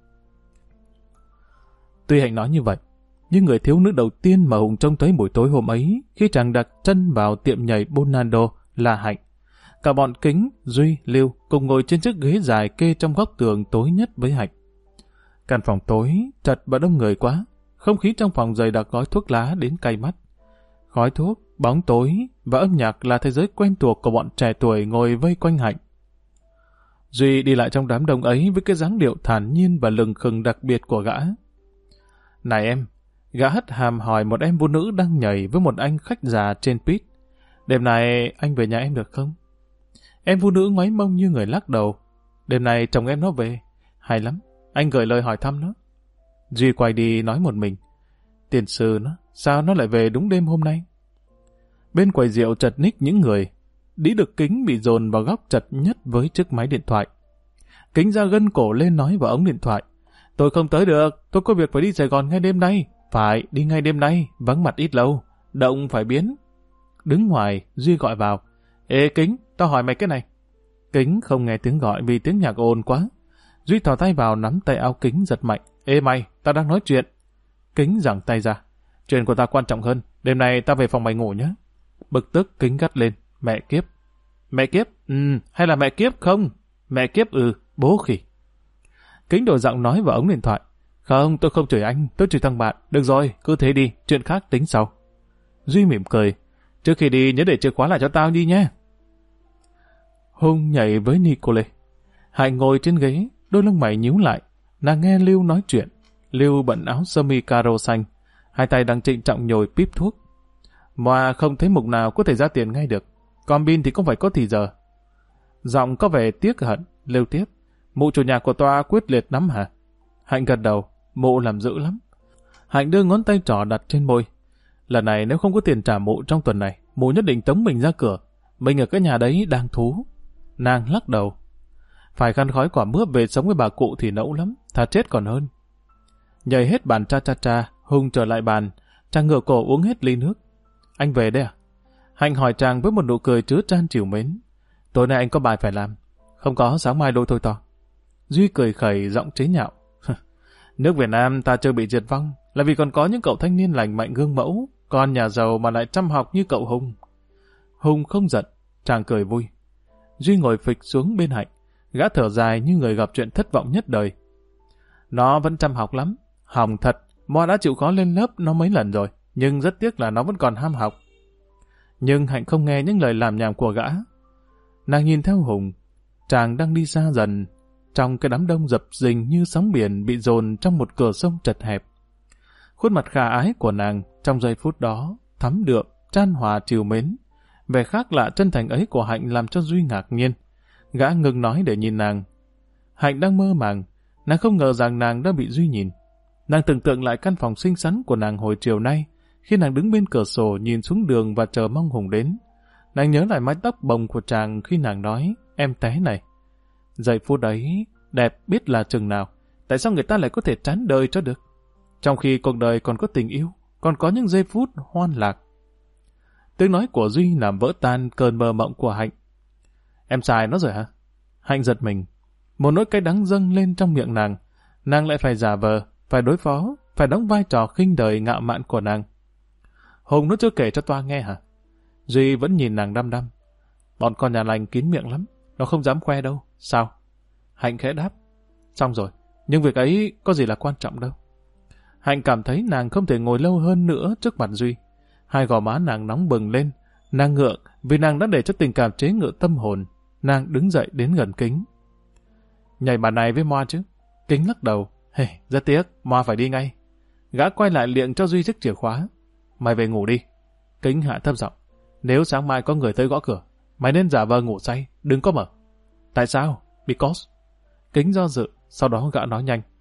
Tuy Hạnh nói như vậy, nhưng người thiếu nữ đầu tiên mà Hùng trông thấy buổi tối hôm ấy khi chàng đặt chân vào tiệm nhảy Bonado là Hạnh. Cả bọn Kính, Duy, Lưu cùng ngồi trên chiếc ghế dài kê trong góc tường tối nhất với Hạnh. Căn phòng tối, chật và đông người quá. Không khí trong phòng dày đặc gói thuốc lá đến cay mắt. Khói thuốc, bóng tối và âm nhạc là thế giới quen thuộc của bọn trẻ tuổi ngồi vây quanh Hạnh. Duy đi lại trong đám đông ấy với cái dáng điệu thản nhiên và lừng khừng đặc biệt của gã. Này em, gã hất hàm hỏi một em phụ nữ đang nhảy với một anh khách già trên pit. Đêm này anh về nhà em được không? Em phụ nữ ngoáy mông như người lắc đầu. Đêm này chồng em nó về. Hay lắm, anh gửi lời hỏi thăm nó. Duy quay đi nói một mình. Tiền sư nó, sao nó lại về đúng đêm hôm nay? Bên quầy rượu chật ních những người. Đĩ Được Kính bị dồn vào góc chật nhất với chiếc máy điện thoại. Kính ra gân cổ lên nói vào ống điện thoại. Tôi không tới được, tôi có việc phải đi Sài Gòn ngay đêm nay. Phải, đi ngay đêm nay, vắng mặt ít lâu. Động phải biến. Đứng ngoài, Duy gọi vào. Ê Kính, tao hỏi mày cái này. Kính không nghe tiếng gọi vì tiếng nhạc ồn quá. Duy thò tay vào nắm tay áo Kính giật mạnh. Ê mày, tao đang nói chuyện. Kính giằng tay ra. Chuyện của tao quan trọng hơn, đêm nay tao về phòng mày ngủ nhé. Bực tức Kính gắt lên. Mẹ kiếp. Mẹ kiếp? Ừ, hay là mẹ kiếp không? Mẹ kiếp ừ, bố khỉ. Kính đổi giọng nói vào ống điện thoại. Không, tôi không chửi anh, tôi chửi thằng bạn. Được rồi, cứ thế đi, chuyện khác tính sau. Duy mỉm cười. Trước khi đi nhớ để chìa khóa lại cho tao đi nhé. Hùng nhảy với Nicole. Hạnh ngồi trên ghế, đôi lông mày nhíu lại. Nàng nghe Lưu nói chuyện. Lưu bận áo sơ mi caro xanh, hai tay đang trịnh trọng nhồi píp thuốc. Moa không thấy mục nào có thể ra tiền ngay được, còn Bin thì cũng phải có thì giờ. Giọng có vẻ tiếc hận, Lưu tiếp. Mụ chủ nhà của Toa quyết liệt lắm hả? Hạnh gật đầu, mụ làm dữ lắm. Hạnh đưa ngón tay trỏ đặt trên môi. Lần này nếu không có tiền trả mụ trong tuần này, mụ nhất định tống mình ra cửa. Mình ở cái nhà đấy đang thú. Nàng lắc đầu. Phải khăn khói quả mướp về sống với bà cụ thì nẫu lắm, thà chết còn hơn. Nhảy hết bàn cha cha cha, Hùng trở lại bàn, chàng ngửa cổ uống hết ly nước. Anh về đây à? Hạnh hỏi chàng với một nụ cười chứa chan trìu mến. Tối nay anh có bài phải làm. Không có, sáng mai lôi thôi to. Duy cười khẩy giọng chế nhạo. Nước Việt Nam ta chưa bị diệt vong là vì còn có những cậu thanh niên lành mạnh gương mẫu, con nhà giàu mà lại chăm học như cậu Hùng. Hùng không giận, chàng cười vui. Duy ngồi phịch xuống bên Hạnh, gã thở dài như người gặp chuyện thất vọng nhất đời. Nó vẫn chăm học lắm, hỏng thật, Moa đã chịu khó lên lớp nó mấy lần rồi, nhưng rất tiếc là nó vẫn còn ham học. Nhưng Hạnh không nghe những lời làm nhảm của gã. Nàng nhìn theo Hùng, chàng đang đi xa dần, trong cái đám đông dập dình như sóng biển bị dồn trong một cửa sông chật hẹp. Khuôn mặt khả ái của nàng trong giây phút đó thắm đượm, chan hòa trìu mến. Vẻ khác lạ chân thành ấy của Hạnh làm cho Duy ngạc nhiên. Gã ngừng nói để nhìn nàng. Hạnh đang mơ màng, nàng không ngờ rằng nàng đã bị Duy nhìn. Nàng tưởng tượng lại căn phòng xinh xắn của nàng hồi chiều nay, khi nàng đứng bên cửa sổ nhìn xuống đường và chờ mong Hùng đến. Nàng nhớ lại mái tóc bồng của chàng khi nàng nói, em té này. Giây phút ấy, đẹp biết là chừng nào, tại sao người ta lại có thể chán đời cho được? Trong khi cuộc đời còn có tình yêu, còn có những giây phút hoan lạc. Tiếng nói của Duy làm vỡ tan cơn mơ mộng của Hạnh. Em xài nó rồi hả? Hạnh giật mình. Một nỗi cay đắng dâng lên trong miệng nàng. Nàng lại phải giả vờ, phải đối phó, phải đóng vai trò khinh đời ngạo mạn của nàng. Hùng nó chưa kể cho Toa nghe hả? Duy vẫn nhìn nàng đăm đăm. Bọn con nhà lành kín miệng lắm, nó không dám khoe đâu. Sao? Hạnh khẽ đáp. Xong rồi, nhưng việc ấy có gì là quan trọng đâu. Hạnh cảm thấy nàng không thể ngồi lâu hơn nữa trước mặt Duy. Hai gò má nàng nóng bừng lên. Nàng ngượng vì nàng đã để cho tình cảm chế ngự tâm hồn. Nàng đứng dậy đến gần Kính. Nhảy bàn này với Moa chứ? Kính lắc đầu. Hey, rất tiếc, Moa phải đi ngay. Gã quay lại liệng cho Duy chiếc chìa khóa. Mày về ngủ đi. Kính hạ thấp giọng. Nếu sáng mai có người tới gõ cửa, mày nên giả vờ ngủ say, đừng có mở. Tại sao? Because. Kính do dự, sau đó gã nói nhanh.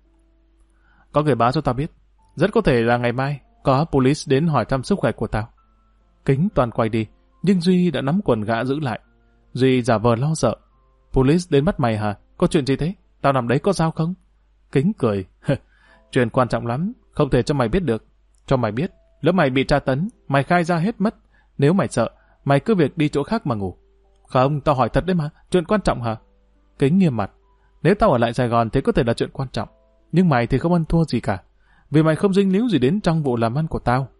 Có người báo cho tao biết. Rất có thể là ngày mai có police đến hỏi thăm sức khỏe của tao. Kính toàn quay đi, nhưng Duy đã nắm quần gã giữ lại. Duy giả vờ lo sợ. Police đến bắt mày hả? Có chuyện gì thế? Tao nằm đấy có sao không? Kính cười. Chuyện quan trọng lắm, không thể cho mày biết được. Cho mày biết, lỡ mày bị tra tấn, mày khai ra hết mất. Nếu mày sợ, mày cứ việc đi chỗ khác mà ngủ. Không, tao hỏi thật đấy mà, chuyện quan trọng hả? Kính nghiêm mặt. Nếu tao ở lại Sài Gòn thì có thể là chuyện quan trọng. Nhưng mày thì không ăn thua gì cả. Vì mày không dính líu gì đến trong vụ làm ăn của tao.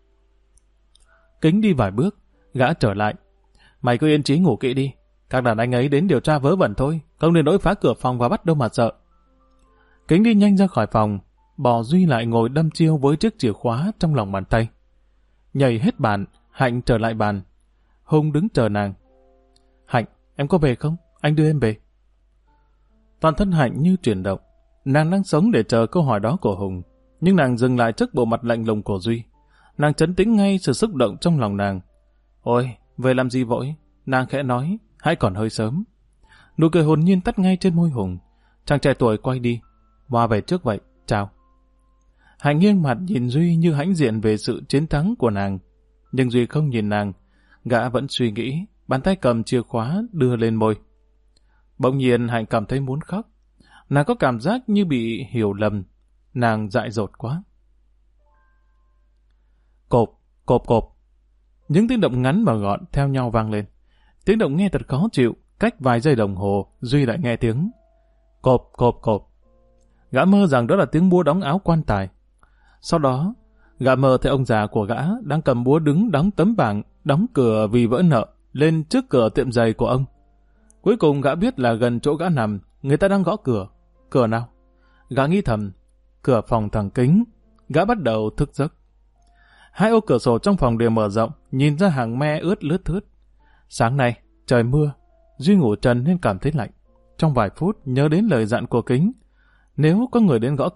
Kính đi vài bước, gã trở lại. Mày cứ yên trí ngủ kỹ đi. Các đàn anh ấy đến điều tra vớ vẩn thôi, không nên nỗi phá cửa phòng và bắt đâu mà sợ. Kính đi nhanh ra khỏi phòng, bỏ Duy lại ngồi đâm chiêu với chiếc chìa khóa trong lòng bàn tay. Nhảy hết bàn, Hạnh trở lại bàn. Hùng đứng chờ nàng. Hạnh, em có về không? Anh đưa em về. Toàn thân Hạnh như chuyển động. Nàng đang sống để chờ câu hỏi đó của Hùng. Nhưng nàng dừng lại trước bộ mặt lạnh lùng của Duy. Nàng trấn tĩnh ngay sự xúc động trong lòng nàng. Ôi, về làm gì vội? Nàng khẽ nói, hãy còn hơi sớm. Nụ cười hồn nhiên tắt ngay trên môi Hùng. Chàng trẻ tuổi quay đi. Hoa về trước vậy, chào. Hạnh nghiêng mặt nhìn Duy như hãnh diện về sự chiến thắng của nàng. Nhưng Duy không nhìn nàng. Gã vẫn suy nghĩ, bàn tay cầm chìa khóa đưa lên môi. Bỗng nhiên Hạnh cảm thấy muốn khóc. Nàng có cảm giác như bị hiểu lầm. Nàng dại dột quá. Cộp, cộp cộp. Những tiếng động ngắn và gọn theo nhau vang lên. Tiếng động nghe thật khó chịu. Cách vài giây đồng hồ, Duy lại nghe tiếng cộp, cộp, cộp. Gã mơ rằng đó là tiếng búa đóng áo quan tài. Sau đó, gã mơ thấy ông già của gã đang cầm búa đứng đóng tấm bảng, đóng cửa vì vỡ nợ, lên trước cửa tiệm giày của ông. Cuối cùng gã biết là gần chỗ gã nằm, người ta đang gõ cửa. Cửa nào? Gã nghĩ thầm, cửa phòng thằng Kính. Gã bắt đầu thức giấc. Hai ô cửa sổ trong phòng đều mở rộng, nhìn ra hàng me ướt lướt thướt. Sáng nay, trời mưa, Duy ngủ trần nên cảm thấy lạnh. Trong vài phút nhớ đến lời dặn của Kính. Nếu có người đến gõ cửa,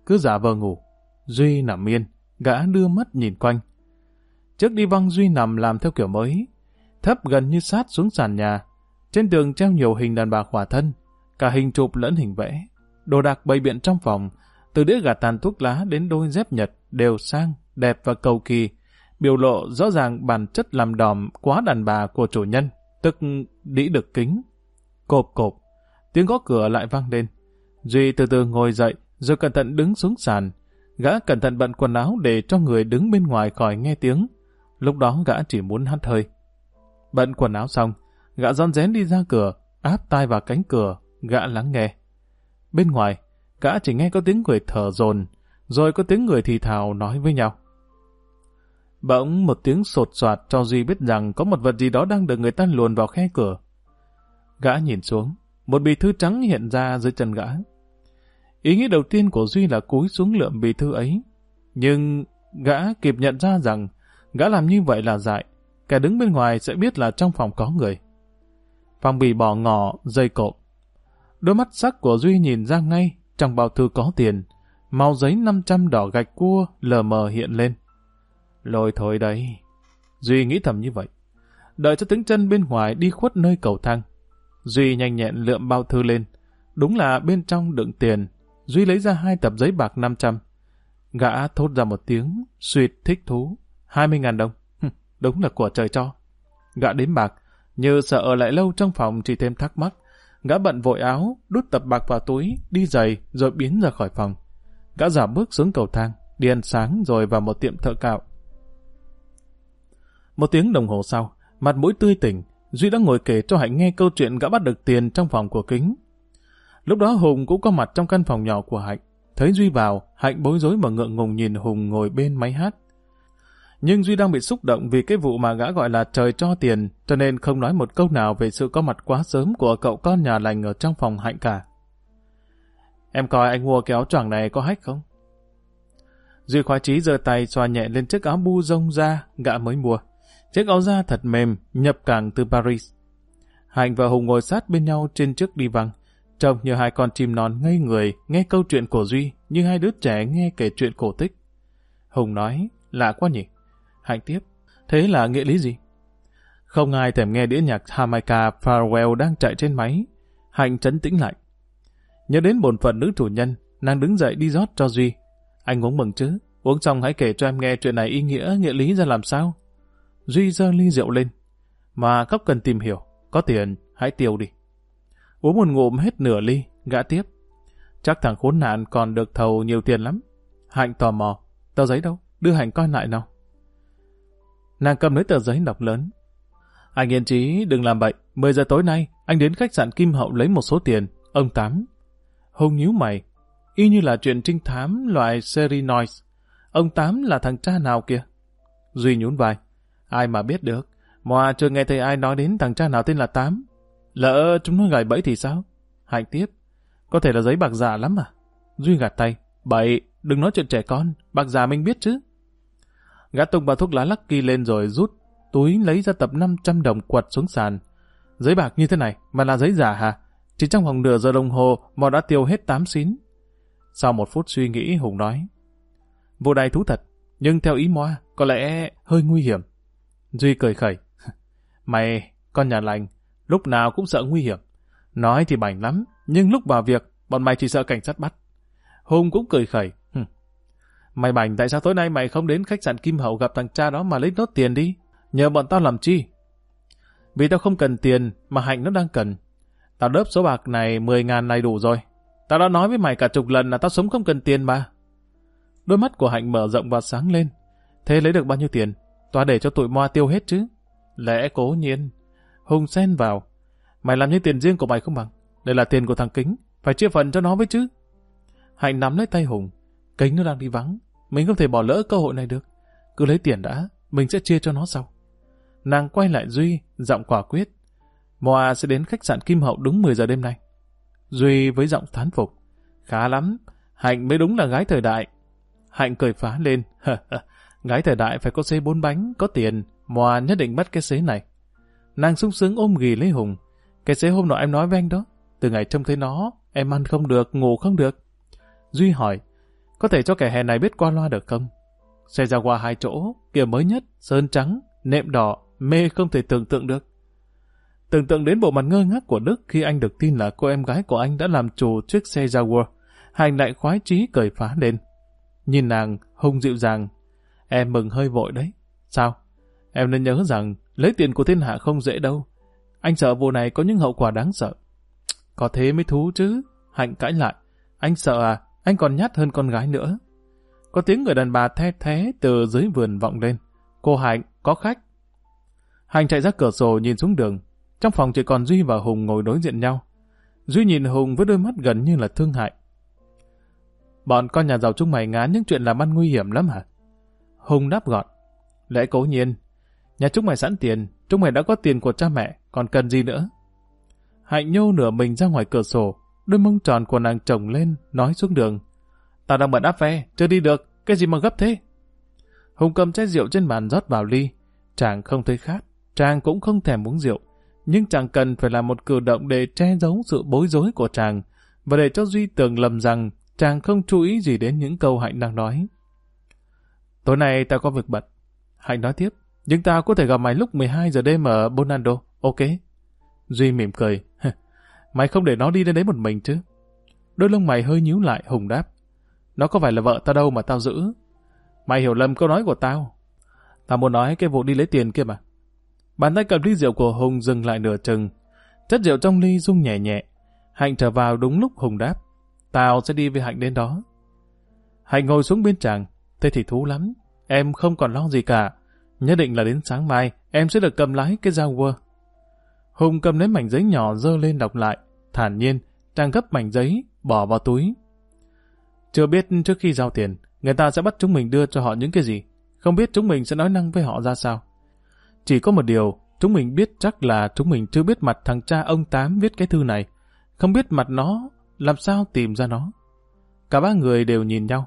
cứ giả vờ ngủ. Duy nằm yên, gã đưa mắt nhìn quanh. Chiếc đi văng Duy nằm làm theo kiểu mới, thấp gần như sát xuống sàn nhà. Trên tường treo nhiều hình đàn bà khỏa thân, cả hình chụp lẫn hình vẽ. Đồ đạc bày biện trong phòng, từ đĩa gạt tàn thuốc lá đến đôi dép Nhật đều sang, đẹp và cầu kỳ, biểu lộ rõ ràng bản chất làm đòm quá đàn bà của chủ nhân, tức đĩ đực kính. Cộp cộp, tiếng gõ cửa lại vang lên. Duy từ từ ngồi dậy, rồi cẩn thận đứng xuống sàn. Gã cẩn thận bận quần áo để cho người đứng bên ngoài khỏi nghe tiếng. Lúc đó gã chỉ muốn hắt hơi. Bận quần áo xong, gã rón rén đi ra cửa, áp tai vào cánh cửa, gã lắng nghe. Bên ngoài, gã chỉ nghe có tiếng người thở dồn, rồi có tiếng người thì thào nói với nhau. Bỗng một tiếng sột soạt cho Duy biết rằng có một vật gì đó đang được người ta luồn vào khe cửa. Gã nhìn xuống, một bì thư trắng hiện ra dưới chân gã. Ý nghĩ đầu tiên của Duy là cúi xuống lượm bì thư ấy. Nhưng gã kịp nhận ra rằng gã làm như vậy là dại. Kẻ đứng bên ngoài sẽ biết là trong phòng có người. Phòng bì bỏ ngỏ, dây cộm. Đôi mắt sắc của Duy nhìn ra ngay, trong bao thư có tiền. Màu giấy năm trăm đỏ gạch cua lờ mờ hiện lên. Lôi thôi đấy. Duy nghĩ thầm như vậy. Đợi cho tiếng chân bên ngoài đi khuất nơi cầu thang. Duy nhanh nhẹn lượm bao thư lên. Đúng là bên trong đựng tiền. Duy lấy ra hai tập giấy bạc năm trăm. Gã thốt ra một tiếng, suýt thích thú. hai mươi ngàn đồng. Đúng là của trời cho. Gã đếm bạc, như sợ ở lại lâu trong phòng chỉ thêm thắc mắc. Gã bận vội áo, đút tập bạc vào túi, đi giày, rồi biến ra khỏi phòng. Gã giả bước xuống cầu thang, đi ăn sáng rồi vào một tiệm thợ cạo. Một tiếng đồng hồ sau, mặt mũi tươi tỉnh, Duy đã ngồi kể cho Hạnh nghe câu chuyện gã bắt được tiền trong phòng của Kính. Lúc đó Hùng cũng có mặt trong căn phòng nhỏ của Hạnh. Thấy Duy vào, Hạnh bối rối và ngượng ngùng nhìn Hùng ngồi bên máy hát. Nhưng Duy đang bị xúc động vì cái vụ mà gã gọi là trời cho tiền, cho nên không nói một câu nào về sự có mặt quá sớm của cậu con nhà lành ở trong phòng Hạnh cả. Em coi anh mua cái áo choàng này có hách không? Duy khoái chí giơ tay xoa nhẹ lên chiếc áo bu rông da gã mới mua. Chiếc áo da thật mềm, nhập cảng từ Paris. Hạnh và Hùng ngồi sát bên nhau trên chiếc đi văng, trông như hai con chim non ngây người nghe câu chuyện của Duy, như hai đứa trẻ nghe kể chuyện cổ tích. Hùng nói, lạ quá nhỉ? Hạnh tiếp, thế là nghĩa lý gì? Không ai thèm nghe đĩa nhạc Jamaica Farewell đang chạy trên máy. Hạnh trấn tĩnh lại. Nhớ đến bổn phận nữ chủ nhân, nàng đứng dậy đi rót cho Duy. Anh uống mừng chứ? Uống xong hãy kể cho em nghe chuyện này ý nghĩa, nghĩa lý ra làm sao? Duy giơ ly rượu lên. Mà cóc cần tìm hiểu, có tiền, hãy tiêu đi. Uống một ngụm hết nửa ly, gã tiếp. Chắc thằng khốn nạn còn được thầu nhiều tiền lắm. Hạnh tò mò, tờ giấy đâu? Đưa Hạnh coi lại nào. Nàng cầm lấy tờ giấy đọc lớn. Anh yên trí, đừng làm bậy. mười giờ tối nay, anh đến khách sạn Kim Hậu lấy một số tiền. Ông Tám. Hùng nhíu mày. Y như là chuyện trinh thám loại series noise. Ông Tám là thằng cha nào kìa? Duy nhún vai. Ai mà biết được. Mà chưa nghe thấy ai nói đến thằng cha nào tên là Tám. Lỡ chúng nó gài bẫy thì sao? Hạnh tiếp. Có thể là giấy bạc giả lắm à? Duy gạt tay. Bậy, đừng nói chuyện trẻ con. Bạc giả mình biết chứ. Gã tung bao thuốc lá Lucky lên rồi rút túi lấy ra tập năm trăm đồng quật xuống sàn. Giấy bạc như thế này mà là giấy giả hả? Chỉ trong vòng nửa giờ đồng hồ mà đã tiêu hết tám xín. Sau một phút suy nghĩ, Hùng nói. Vụ này thú thật, nhưng theo ý Moa, có lẽ hơi nguy hiểm. Duy cười khẩy. Mày, con nhà lành, lúc nào cũng sợ nguy hiểm. Nói thì bảnh lắm, nhưng lúc vào việc, bọn mày chỉ sợ cảnh sát bắt. Hùng cũng cười khẩy. Mày bảnh tại sao tối nay mày không đến khách sạn Kim Hậu gặp thằng cha đó mà lấy nốt tiền đi? Nhờ bọn tao làm chi? Vì tao không cần tiền mà Hạnh nó đang cần. Tao đớp số bạc này mười ngàn này đủ rồi. Tao đã nói với mày cả chục lần là tao sống không cần tiền mà. Đôi mắt của Hạnh mở rộng và sáng lên. Thế lấy được bao nhiêu tiền? Tao để cho tụi Moa tiêu hết chứ? Lẽ cố nhiên. Hùng xen vào. Mày làm như tiền riêng của mày không bằng. Đây là tiền của thằng Kính. Phải chia phần cho nó với chứ. Hạnh nắm lấy tay Hùng. Kính nó đang đi vắng. Mình không thể bỏ lỡ cơ hội này được. Cứ lấy tiền đã. Mình sẽ chia cho nó sau. Nàng quay lại Duy, giọng quả quyết. Moa sẽ đến khách sạn Kim Hậu đúng mười giờ đêm nay. Duy với giọng thán phục. Khá lắm. Hạnh mới đúng là gái thời đại. Hạnh cười phá lên. Gái thời đại phải có xế bốn bánh, có tiền. Moa nhất định bắt cái xế này. Nàng sung sướng ôm ghì lấy Hùng. Cái xế hôm nọ em nói với anh đó. Từ ngày trông thấy nó, em ăn không được, ngủ không được. Duy hỏi. có thể cho kẻ hèn này biết qua loa được không? Xe ra qua hai chỗ, kiểu mới nhất, sơn trắng, nệm đỏ, mê không thể tưởng tượng được. Tưởng tượng đến bộ mặt ngơ ngác của Đức khi anh được tin là cô em gái của anh đã làm chủ chiếc xe Jaguar, Hành lại khoái chí cười phá lên. Nhìn nàng, Hùng dịu dàng. Em mừng hơi vội đấy. Sao? Em nên nhớ rằng lấy tiền của thiên hạ không dễ đâu. Anh sợ vụ này có những hậu quả đáng sợ. Có thế mới thú chứ. Hạnh cãi lại. Anh sợ à? Anh còn nhát hơn con gái nữa. Có tiếng người đàn bà the thé từ dưới vườn vọng lên. Cô Hạnh, có khách. Hạnh chạy ra cửa sổ nhìn xuống đường. Trong phòng chỉ còn Duy và Hùng ngồi đối diện nhau. Duy nhìn Hùng với đôi mắt gần như là thương hại. Bọn con nhà giàu chúng mày ngán những chuyện làm ăn nguy hiểm lắm hả? Hùng đáp gọn. Lẽ cố nhiên. Nhà chúng mày sẵn tiền, chúng mày đã có tiền của cha mẹ, còn cần gì nữa? Hạnh nhô nửa mình ra ngoài cửa sổ, đôi mông tròn của nàng trồng lên, nói xuống đường. Tao đang bận áp vé, chưa đi được, cái gì mà gấp thế? Hùng cầm chai rượu trên bàn rót vào ly. Chàng không thấy khát, chàng cũng không thèm uống rượu, nhưng chàng cần phải làm một cử động để che giấu sự bối rối của chàng, và để cho Duy tưởng lầm rằng chàng không chú ý gì đến những câu Hạnh đang nói. Tối nay tao có việc bận. Hạnh nói tiếp, nhưng tao có thể gặp mày lúc mười hai giờ đêm ở Bonando, ok? Duy mỉm cười. Mày không để nó đi đến đấy một mình chứ? Đôi lông mày hơi nhíu lại. Hùng đáp, nó có phải là vợ tao đâu mà tao giữ. Mày hiểu lầm câu nói của tao. Tao muốn nói cái vụ đi lấy tiền kia mà. Bàn tay cầm ly rượu của Hùng dừng lại nửa chừng. Chất rượu trong ly rung nhẹ nhẹ. Hạnh trở vào đúng lúc Hùng đáp, tao sẽ đi với Hạnh đến đó. Hạnh ngồi xuống bên chàng. Thế thì thú lắm. Em không còn lo gì cả. Nhất định là đến sáng mai em sẽ được cầm lái cái Jaguar. Hùng cầm lấy mảnh giấy nhỏ dơ lên đọc lại. Thản nhiên, chàng gấp mảnh giấy, bỏ vào túi. Chưa biết trước khi giao tiền, người ta sẽ bắt chúng mình đưa cho họ những cái gì. Không biết chúng mình sẽ nói năng với họ ra sao. Chỉ có một điều, chúng mình biết chắc là chúng mình chưa biết mặt thằng cha ông Tám viết cái thư này. Không biết mặt nó, làm sao tìm ra nó. Cả ba người đều nhìn nhau.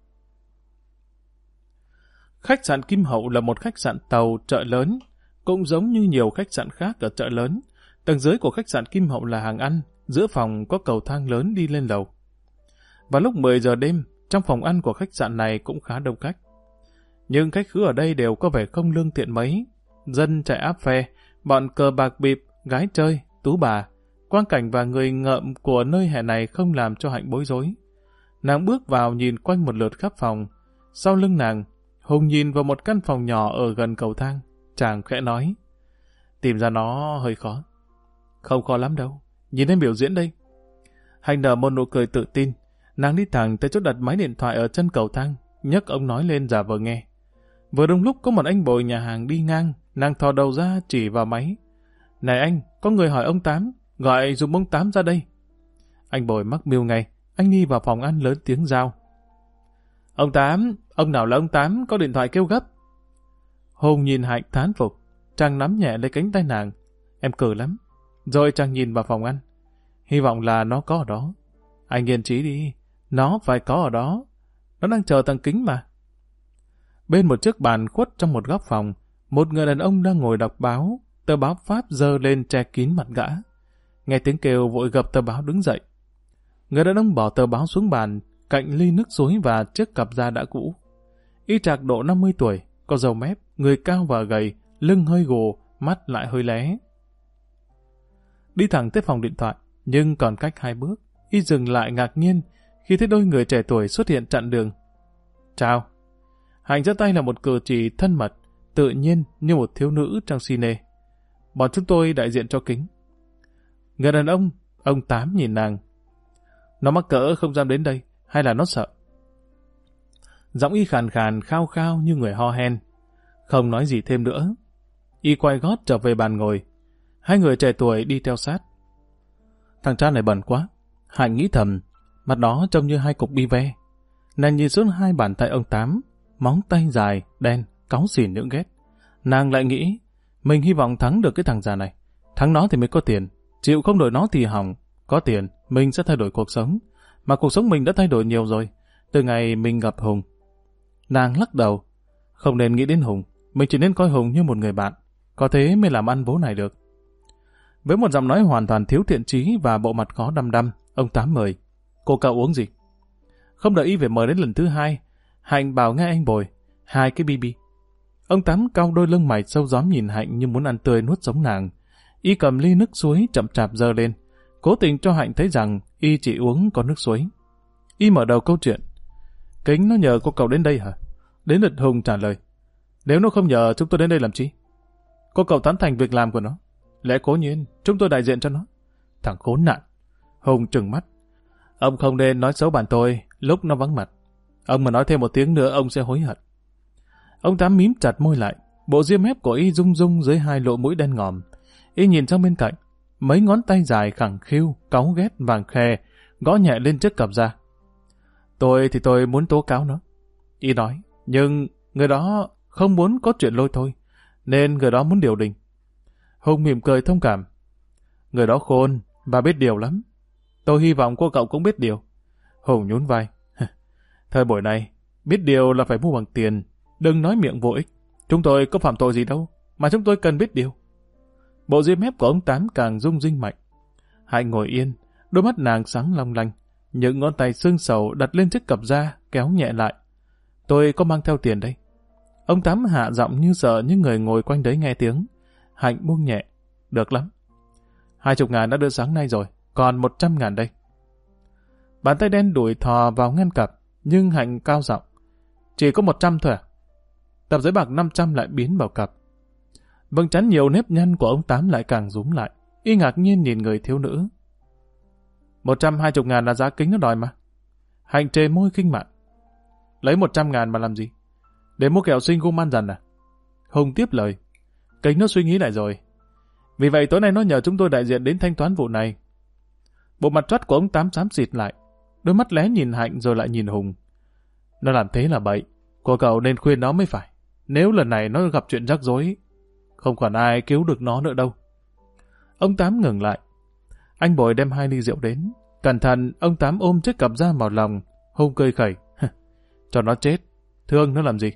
Khách sạn Kim Hậu là một khách sạn tàu chợ lớn, cũng giống như nhiều khách sạn khác ở chợ lớn. Tầng dưới của khách sạn Kim Hậu là hàng ăn, giữa phòng có cầu thang lớn đi lên lầu. Vào lúc mười giờ đêm, trong phòng ăn của khách sạn này cũng khá đông khách. Nhưng khách khứa ở đây đều có vẻ không lương thiện mấy. Dân chạy áp phe, bọn cờ bạc bịp, gái chơi, tú bà. Quang cảnh và người ngợm của nơi hè này không làm cho Hạnh bối rối. Nàng bước vào nhìn quanh một lượt khắp phòng. Sau lưng nàng, Hùng nhìn vào một căn phòng nhỏ ở gần cầu thang. Chàng khẽ nói, tìm ra nó hơi khó. Không khó lắm đâu, nhìn em biểu diễn đây. Hạnh nở một nụ cười tự tin. Nàng đi thẳng tới chỗ đặt máy điện thoại ở chân cầu thang, nhấc ống nói lên giả vờ nghe. Vừa đúng lúc có một anh bồi nhà hàng đi ngang, nàng thò đầu ra chỉ vào máy. Này anh, có người hỏi ông Tám, gọi dùm ông Tám ra đây. Anh bồi mắc mưu ngay, anh đi vào phòng ăn lớn tiếng giao. Ông Tám, ông nào là ông Tám, có điện thoại kêu gấp. Hùng nhìn Hạnh thán phục, chàng nắm nhẹ lấy cánh tay nàng. Em cười lắm. Rồi chàng nhìn vào phòng ăn. Hy vọng là nó có ở đó. Anh yên trí đi, nó phải có ở đó. Nó đang chờ thằng Kính mà. Bên một chiếc bàn khuất trong một góc phòng, một người đàn ông đang ngồi đọc báo, tờ báo Pháp giơ lên che kín mặt gã. Nghe tiếng kêu vội gập tờ báo đứng dậy. Người đàn ông bỏ tờ báo xuống bàn, cạnh ly nước suối và chiếc cặp da đã cũ. Y trạc độ năm mươi tuổi, có râu mép, người cao và gầy, lưng hơi gù, mắt lại hơi lé. Đi thẳng tới phòng điện thoại, nhưng còn cách hai bước, y dừng lại ngạc nhiên khi thấy đôi người trẻ tuổi xuất hiện chặn đường. Chào. Hạnh giơ tay là một cử chỉ thân mật, tự nhiên như một thiếu nữ trong cine. Bọn chúng tôi đại diện cho Kính. Người đàn ông, ông Tám nhìn nàng. Nó mắc cỡ không dám đến đây, hay là nó sợ? Giọng y khàn khàn khao khao như người ho hen. Không nói gì thêm nữa. Y quay gót trở về bàn ngồi. Hai người trẻ tuổi đi theo sát. Thằng cha này bẩn quá. Hạnh nghĩ thầm, mặt đó trông như hai cục bi ve. Nàng nhìn xuống hai bàn tay ông Tám, móng tay dài, đen, cáu xỉn những ghét. Nàng lại nghĩ, mình hy vọng thắng được cái thằng già này. Thắng nó thì mới có tiền, chịu không đổi nó thì hỏng. Có tiền, mình sẽ thay đổi cuộc sống. Mà cuộc sống mình đã thay đổi nhiều rồi, từ ngày mình gặp Hùng. Nàng lắc đầu, không nên nghĩ đến Hùng, mình chỉ nên coi Hùng như một người bạn. Có thế mới làm ăn bố này được. Với một giọng nói hoàn toàn thiếu thiện chí và bộ mặt khó đăm đăm, ông Tám mời. Cô cậu uống gì? Không đợi y về mời đến lần thứ hai, Hạnh bảo nghe anh bồi, hai cái bi bi. Ông Tám cau đôi lông mày sâu gióm nhìn Hạnh như muốn ăn tươi nuốt sống nàng. Y cầm ly nước suối chậm chạp giơ lên, cố tình cho Hạnh thấy rằng y chỉ uống có nước suối. Y mở đầu câu chuyện. Kính nó nhờ cô cậu đến đây hả? Đến lượt Hùng trả lời. Nếu nó không nhờ, chúng tôi đến đây làm chi? Cô cậu tán thành việc làm của nó. Lẽ cố nhiên, chúng tôi đại diện cho nó. Thằng khốn nạn. Hùng trừng mắt. Ông không nên nói xấu bạn tôi lúc nó vắng mặt. Ông mà nói thêm một tiếng nữa ông sẽ hối hận. Ông Tám mím chặt môi lại. Bộ ria mép của y rung rung dưới hai lỗ mũi đen ngòm. Y nhìn sang bên cạnh. Mấy ngón tay dài khẳng khiu, cáu ghét vàng khè, gõ nhẹ lên chiếc cặp da. Tôi thì tôi muốn tố cáo nó. Y nói, nhưng người đó không muốn có chuyện lôi thôi, nên người đó muốn điều đình. Hùng mỉm cười thông cảm. Người đó khôn và biết điều lắm. Tôi hy vọng cô cậu cũng biết điều. Hùng nhún vai. Thời buổi này, biết điều là phải mua bằng tiền. Đừng nói miệng vô ích. Chúng tôi có phạm tội gì đâu, mà chúng tôi cần biết điều. Bộ ria mép của ông Tám càng rung rinh mạnh. Hạnh ngồi yên, đôi mắt nàng sáng long lanh. Những ngón tay xương sầu đặt lên chiếc cặp da, kéo nhẹ lại. Tôi có mang theo tiền đây. Ông Tám hạ giọng như sợ những người ngồi quanh đấy nghe tiếng. Hạnh buông nhẹ. Được lắm. Hai chục ngàn đã đưa sáng nay rồi, còn một trăm ngàn đây. Bàn tay đen đuổi thò vào ngăn cặp, nhưng Hạnh cao giọng. Chỉ có một trăm thôi à? Tập giấy bạc năm trăm lại biến vào cặp. Vầng trán nhiều nếp nhăn của ông Tám lại càng rúm lại. Y ngạc nhiên nhìn người thiếu nữ. Một trăm hai chục ngàn là giá kính nó đòi mà. Hạnh trề môi khinh mạn. Lấy một trăm ngàn mà làm gì? Để mua kẹo sinh man dần à? Hùng tiếp lời. Kính nó suy nghĩ lại rồi. Vì vậy tối nay nó nhờ chúng tôi đại diện đến thanh toán vụ này. Bộ mặt chót của ông Tám xám xịt lại. Đôi mắt lé nhìn Hạnh rồi lại nhìn Hùng. Nó làm thế là bậy. Cô cậu nên khuyên nó mới phải. Nếu lần này nó gặp chuyện rắc rối, không còn ai cứu được nó nữa đâu. Ông Tám ngừng lại. Anh Bồi đem hai ly rượu đến. Cẩn thận, ông Tám ôm chiếc cặp da vào lòng. Hùng cười khẩy. Cho nó chết. Thương nó làm gì?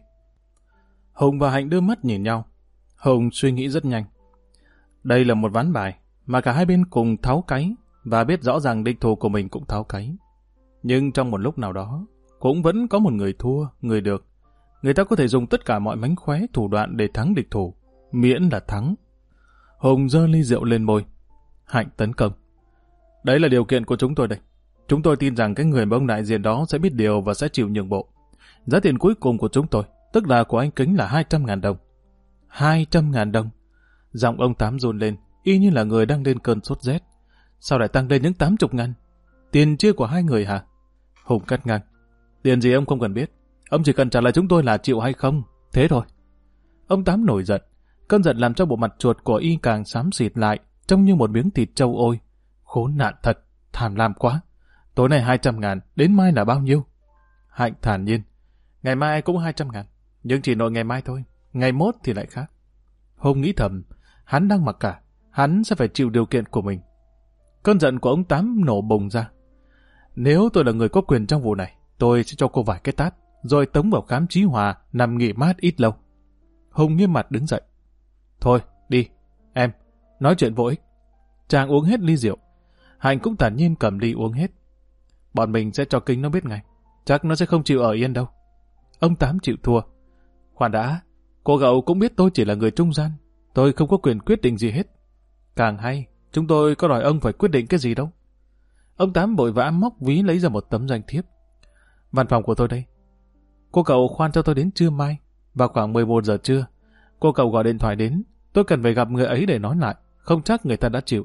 Hùng và Hạnh đưa mắt nhìn nhau. Hùng suy nghĩ rất nhanh. Đây là một ván bài mà cả hai bên cùng tháo cáy và biết rõ ràng địch thủ của mình cũng tháo cáy. Nhưng trong một lúc nào đó cũng vẫn có một người thua, người được. Người ta có thể dùng tất cả mọi mánh khóe thủ đoạn để thắng địch thủ, miễn là thắng. Hùng giơ ly rượu lên môi. Hạnh tấn công. Đấy là điều kiện của chúng tôi đây. Chúng tôi tin rằng cái người mà ông đại diện đó sẽ biết điều và sẽ chịu nhượng bộ. Giá tiền cuối cùng của chúng tôi, tức là của anh Kính, là hai trăm ngàn đồng. hai trăm ngàn đồng. Giọng ông Tám run lên, y như là người đang lên cơn sốt rét. Sao lại tăng lên những tám mươi ngàn? Tiền chia của hai người hả? Hùng cắt ngang. Tiền gì ông không cần biết. Ông chỉ cần trả lời chúng tôi là chịu hay không. Thế thôi. Ông Tám nổi giận. Cơn giận làm cho bộ mặt chuột của y càng xám xịt lại, trông như một miếng thịt trâu ôi. Khốn nạn thật, thảm lam quá. Tối nay hai trăm ngàn, đến mai là bao nhiêu? Hạnh thản nhiên. Ngày mai cũng hai trăm ngàn, nhưng chỉ nội ngày mai thôi. Ngày mốt thì lại khác. Hùng nghĩ thầm, hắn đang mặc cả, hắn sẽ phải chịu điều kiện của mình. Cơn giận của ông Tám nổ bùng ra. Nếu tôi là người có quyền trong vụ này, tôi sẽ cho cô vài cái tát, rồi tống vào khám Chí Hòa, nằm nghỉ mát ít lâu. Hùng nghiêm mặt đứng dậy. Thôi, đi, em, nói chuyện vô ích. Chàng uống hết ly rượu. Hạnh cũng thản nhiên cầm ly uống hết. Bọn mình sẽ cho Kính nó biết ngay. Chắc nó sẽ không chịu ở yên đâu. Ông Tám chịu thua. Khoan đã, cô cậu cũng biết tôi chỉ là người trung gian. Tôi không có quyền quyết định gì hết. Càng hay, chúng tôi có đòi ông phải quyết định cái gì đâu. Ông Tám vội vã móc ví lấy ra một tấm danh thiếp. Văn phòng của tôi đây. Cô cậu khoan cho tôi đến trưa mai. Vào khoảng mười một giờ trưa, cô cậu gọi điện thoại đến. Tôi cần phải gặp người ấy để nói lại. Không chắc người ta đã chịu.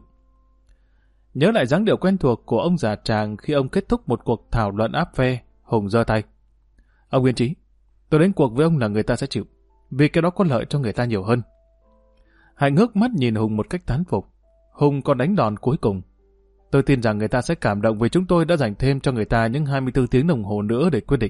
Nhớ lại dáng điệu quen thuộc của ông già Tràng khi ông kết thúc một cuộc thảo luận áp phe, Hùng giơ tay. Ông Nguyên Trí, tôi đến cuộc với ông là người ta sẽ chịu. Vì cái đó có lợi cho người ta nhiều hơn. Hạnh ngước mắt nhìn Hùng một cách thán phục. Hùng còn đánh đòn cuối cùng. Tôi tin rằng người ta sẽ cảm động vì chúng tôi đã dành thêm cho người ta những hai mươi tư tiếng đồng hồ nữa để quyết định.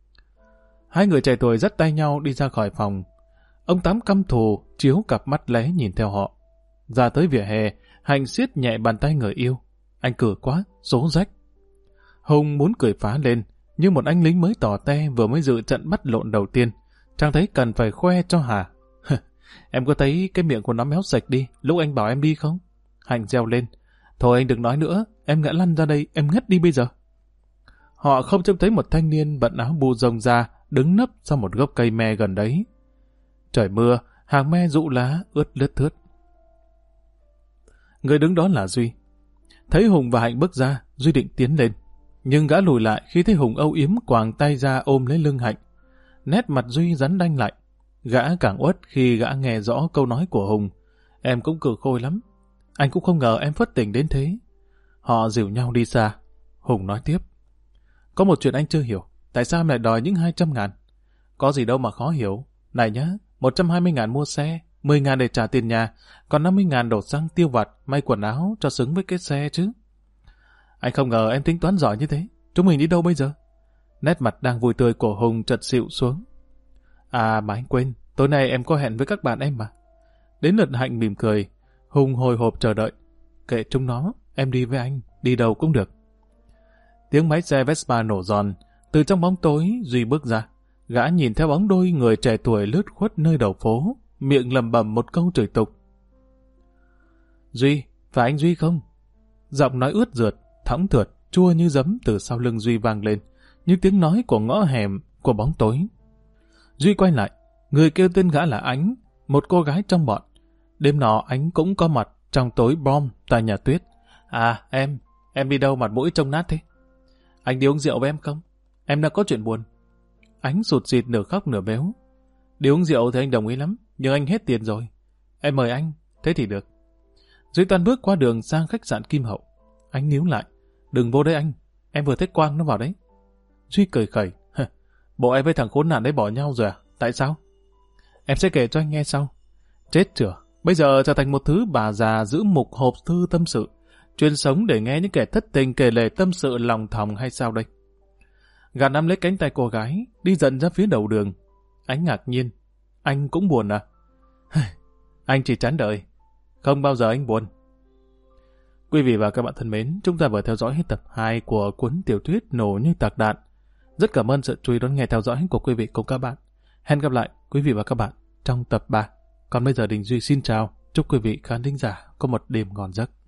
Hai người trẻ tuổi dắt tay nhau đi ra khỏi phòng. Ông Tám căm thù, chiếu cặp mắt lé nhìn theo họ. Ra tới vỉa hè, Hạnh siết nhẹ bàn tay người yêu. Anh cười quá, số rách. Hùng muốn cười phá lên, như một anh lính mới tỏ te vừa mới dự trận bắt lộn đầu tiên. Chàng thấy cần phải khoe cho Hà. Em có thấy cái miệng của nó méo sạch đi lúc anh bảo em đi không? Hạnh reo lên. Thôi anh đừng nói nữa, em ngã lăn ra đây, em ngất đi bây giờ. họ không trông thấy một thanh niên bận áo bu rông ra, đứng nấp sau một gốc cây me gần đấy. Trời mưa, hàng me rũ lá, ướt lướt thướt. Người đứng đó là Duy. Thấy Hùng và Hạnh bước ra, Duy định tiến lên. Nhưng gã lùi lại khi thấy Hùng âu yếm quàng tay ra ôm lấy lưng Hạnh. Nét mặt Duy rắn đanh lại. Gã càng uất khi gã nghe rõ câu nói của Hùng. Em cũng cừ khôi lắm. Anh cũng không ngờ em phất tình đến thế. Họ dìu nhau đi xa. Hùng nói tiếp. Có một chuyện anh chưa hiểu. Tại sao em lại đòi những hai trăm ngàn? Có gì đâu mà khó hiểu. Này nhá, một trăm hai mươi ngàn mua xe, mười ngàn để trả tiền nhà, còn năm mươi ngàn đổ xăng tiêu vặt, may quần áo cho xứng với cái xe chứ. Anh không ngờ em tính toán giỏi như thế. Chúng mình đi đâu bây giờ? Nét mặt đang vui tươi của Hùng chợt xịu xuống. À mà anh quên, tối nay em có hẹn với các bạn em mà. Đến lượt Hạnh mỉm cười. Hùng hồi hộp chờ đợi. Kệ chúng nó, em đi với anh, đi đâu cũng được. Tiếng máy xe Vespa nổ giòn. Từ trong bóng tối, Duy bước ra. Gã nhìn theo bóng đôi người trẻ tuổi lướt khuất nơi đầu phố, miệng lầm bầm một câu chửi tục. Duy, phải anh Duy không? Giọng nói ướt rượt, thõng thượt, chua như giấm từ sau lưng Duy vang lên, như tiếng nói của ngõ hẻm, của bóng tối. Duy quay lại, người kêu tên gã là Ánh, một cô gái trong bọn. Đêm nọ Ánh cũng có mặt trong tối bom tại nhà Tuyết. À, em, em đi đâu mặt mũi trông nát thế? Anh đi uống rượu với em không? Em đang có chuyện buồn. Ánh sụt sịt nửa khóc nửa béo. Đi uống rượu thì anh đồng ý lắm, nhưng anh hết tiền rồi. Em mời anh, thế thì được. Duy Toàn bước qua đường sang khách sạn Kim Hậu. Ánh níu lại. Đừng vô đấy anh, em vừa thấy Quang nó vào đấy. Duy cười khẩy. Bộ em với thằng khốn nạn đấy bỏ nhau rồi à? Tại sao? Em sẽ kể cho anh nghe sau. Chết chửa, bây giờ trở thành một thứ bà già giữ mục hộp thư tâm sự, chuyên sống để nghe những kẻ thất tình kể lể tâm sự lòng thòng hay sao đây? Gã nắm lấy cánh tay cô gái, đi dần ra phía đầu đường. Ánh ngạc nhiên. Anh cũng buồn à? Anh chỉ chán đời. Không bao giờ anh buồn. Quý vị và các bạn thân mến, chúng ta vừa theo dõi hết tập hai của cuốn tiểu thuyết Nổ như tạc đạn. Rất cảm ơn sự chú ý đón nghe theo dõi của quý vị cùng các bạn. Hẹn gặp lại quý vị và các bạn trong tập ba. Còn bây giờ Đình Duy xin chào. Chúc quý vị khán thính giả có một đêm ngon giấc.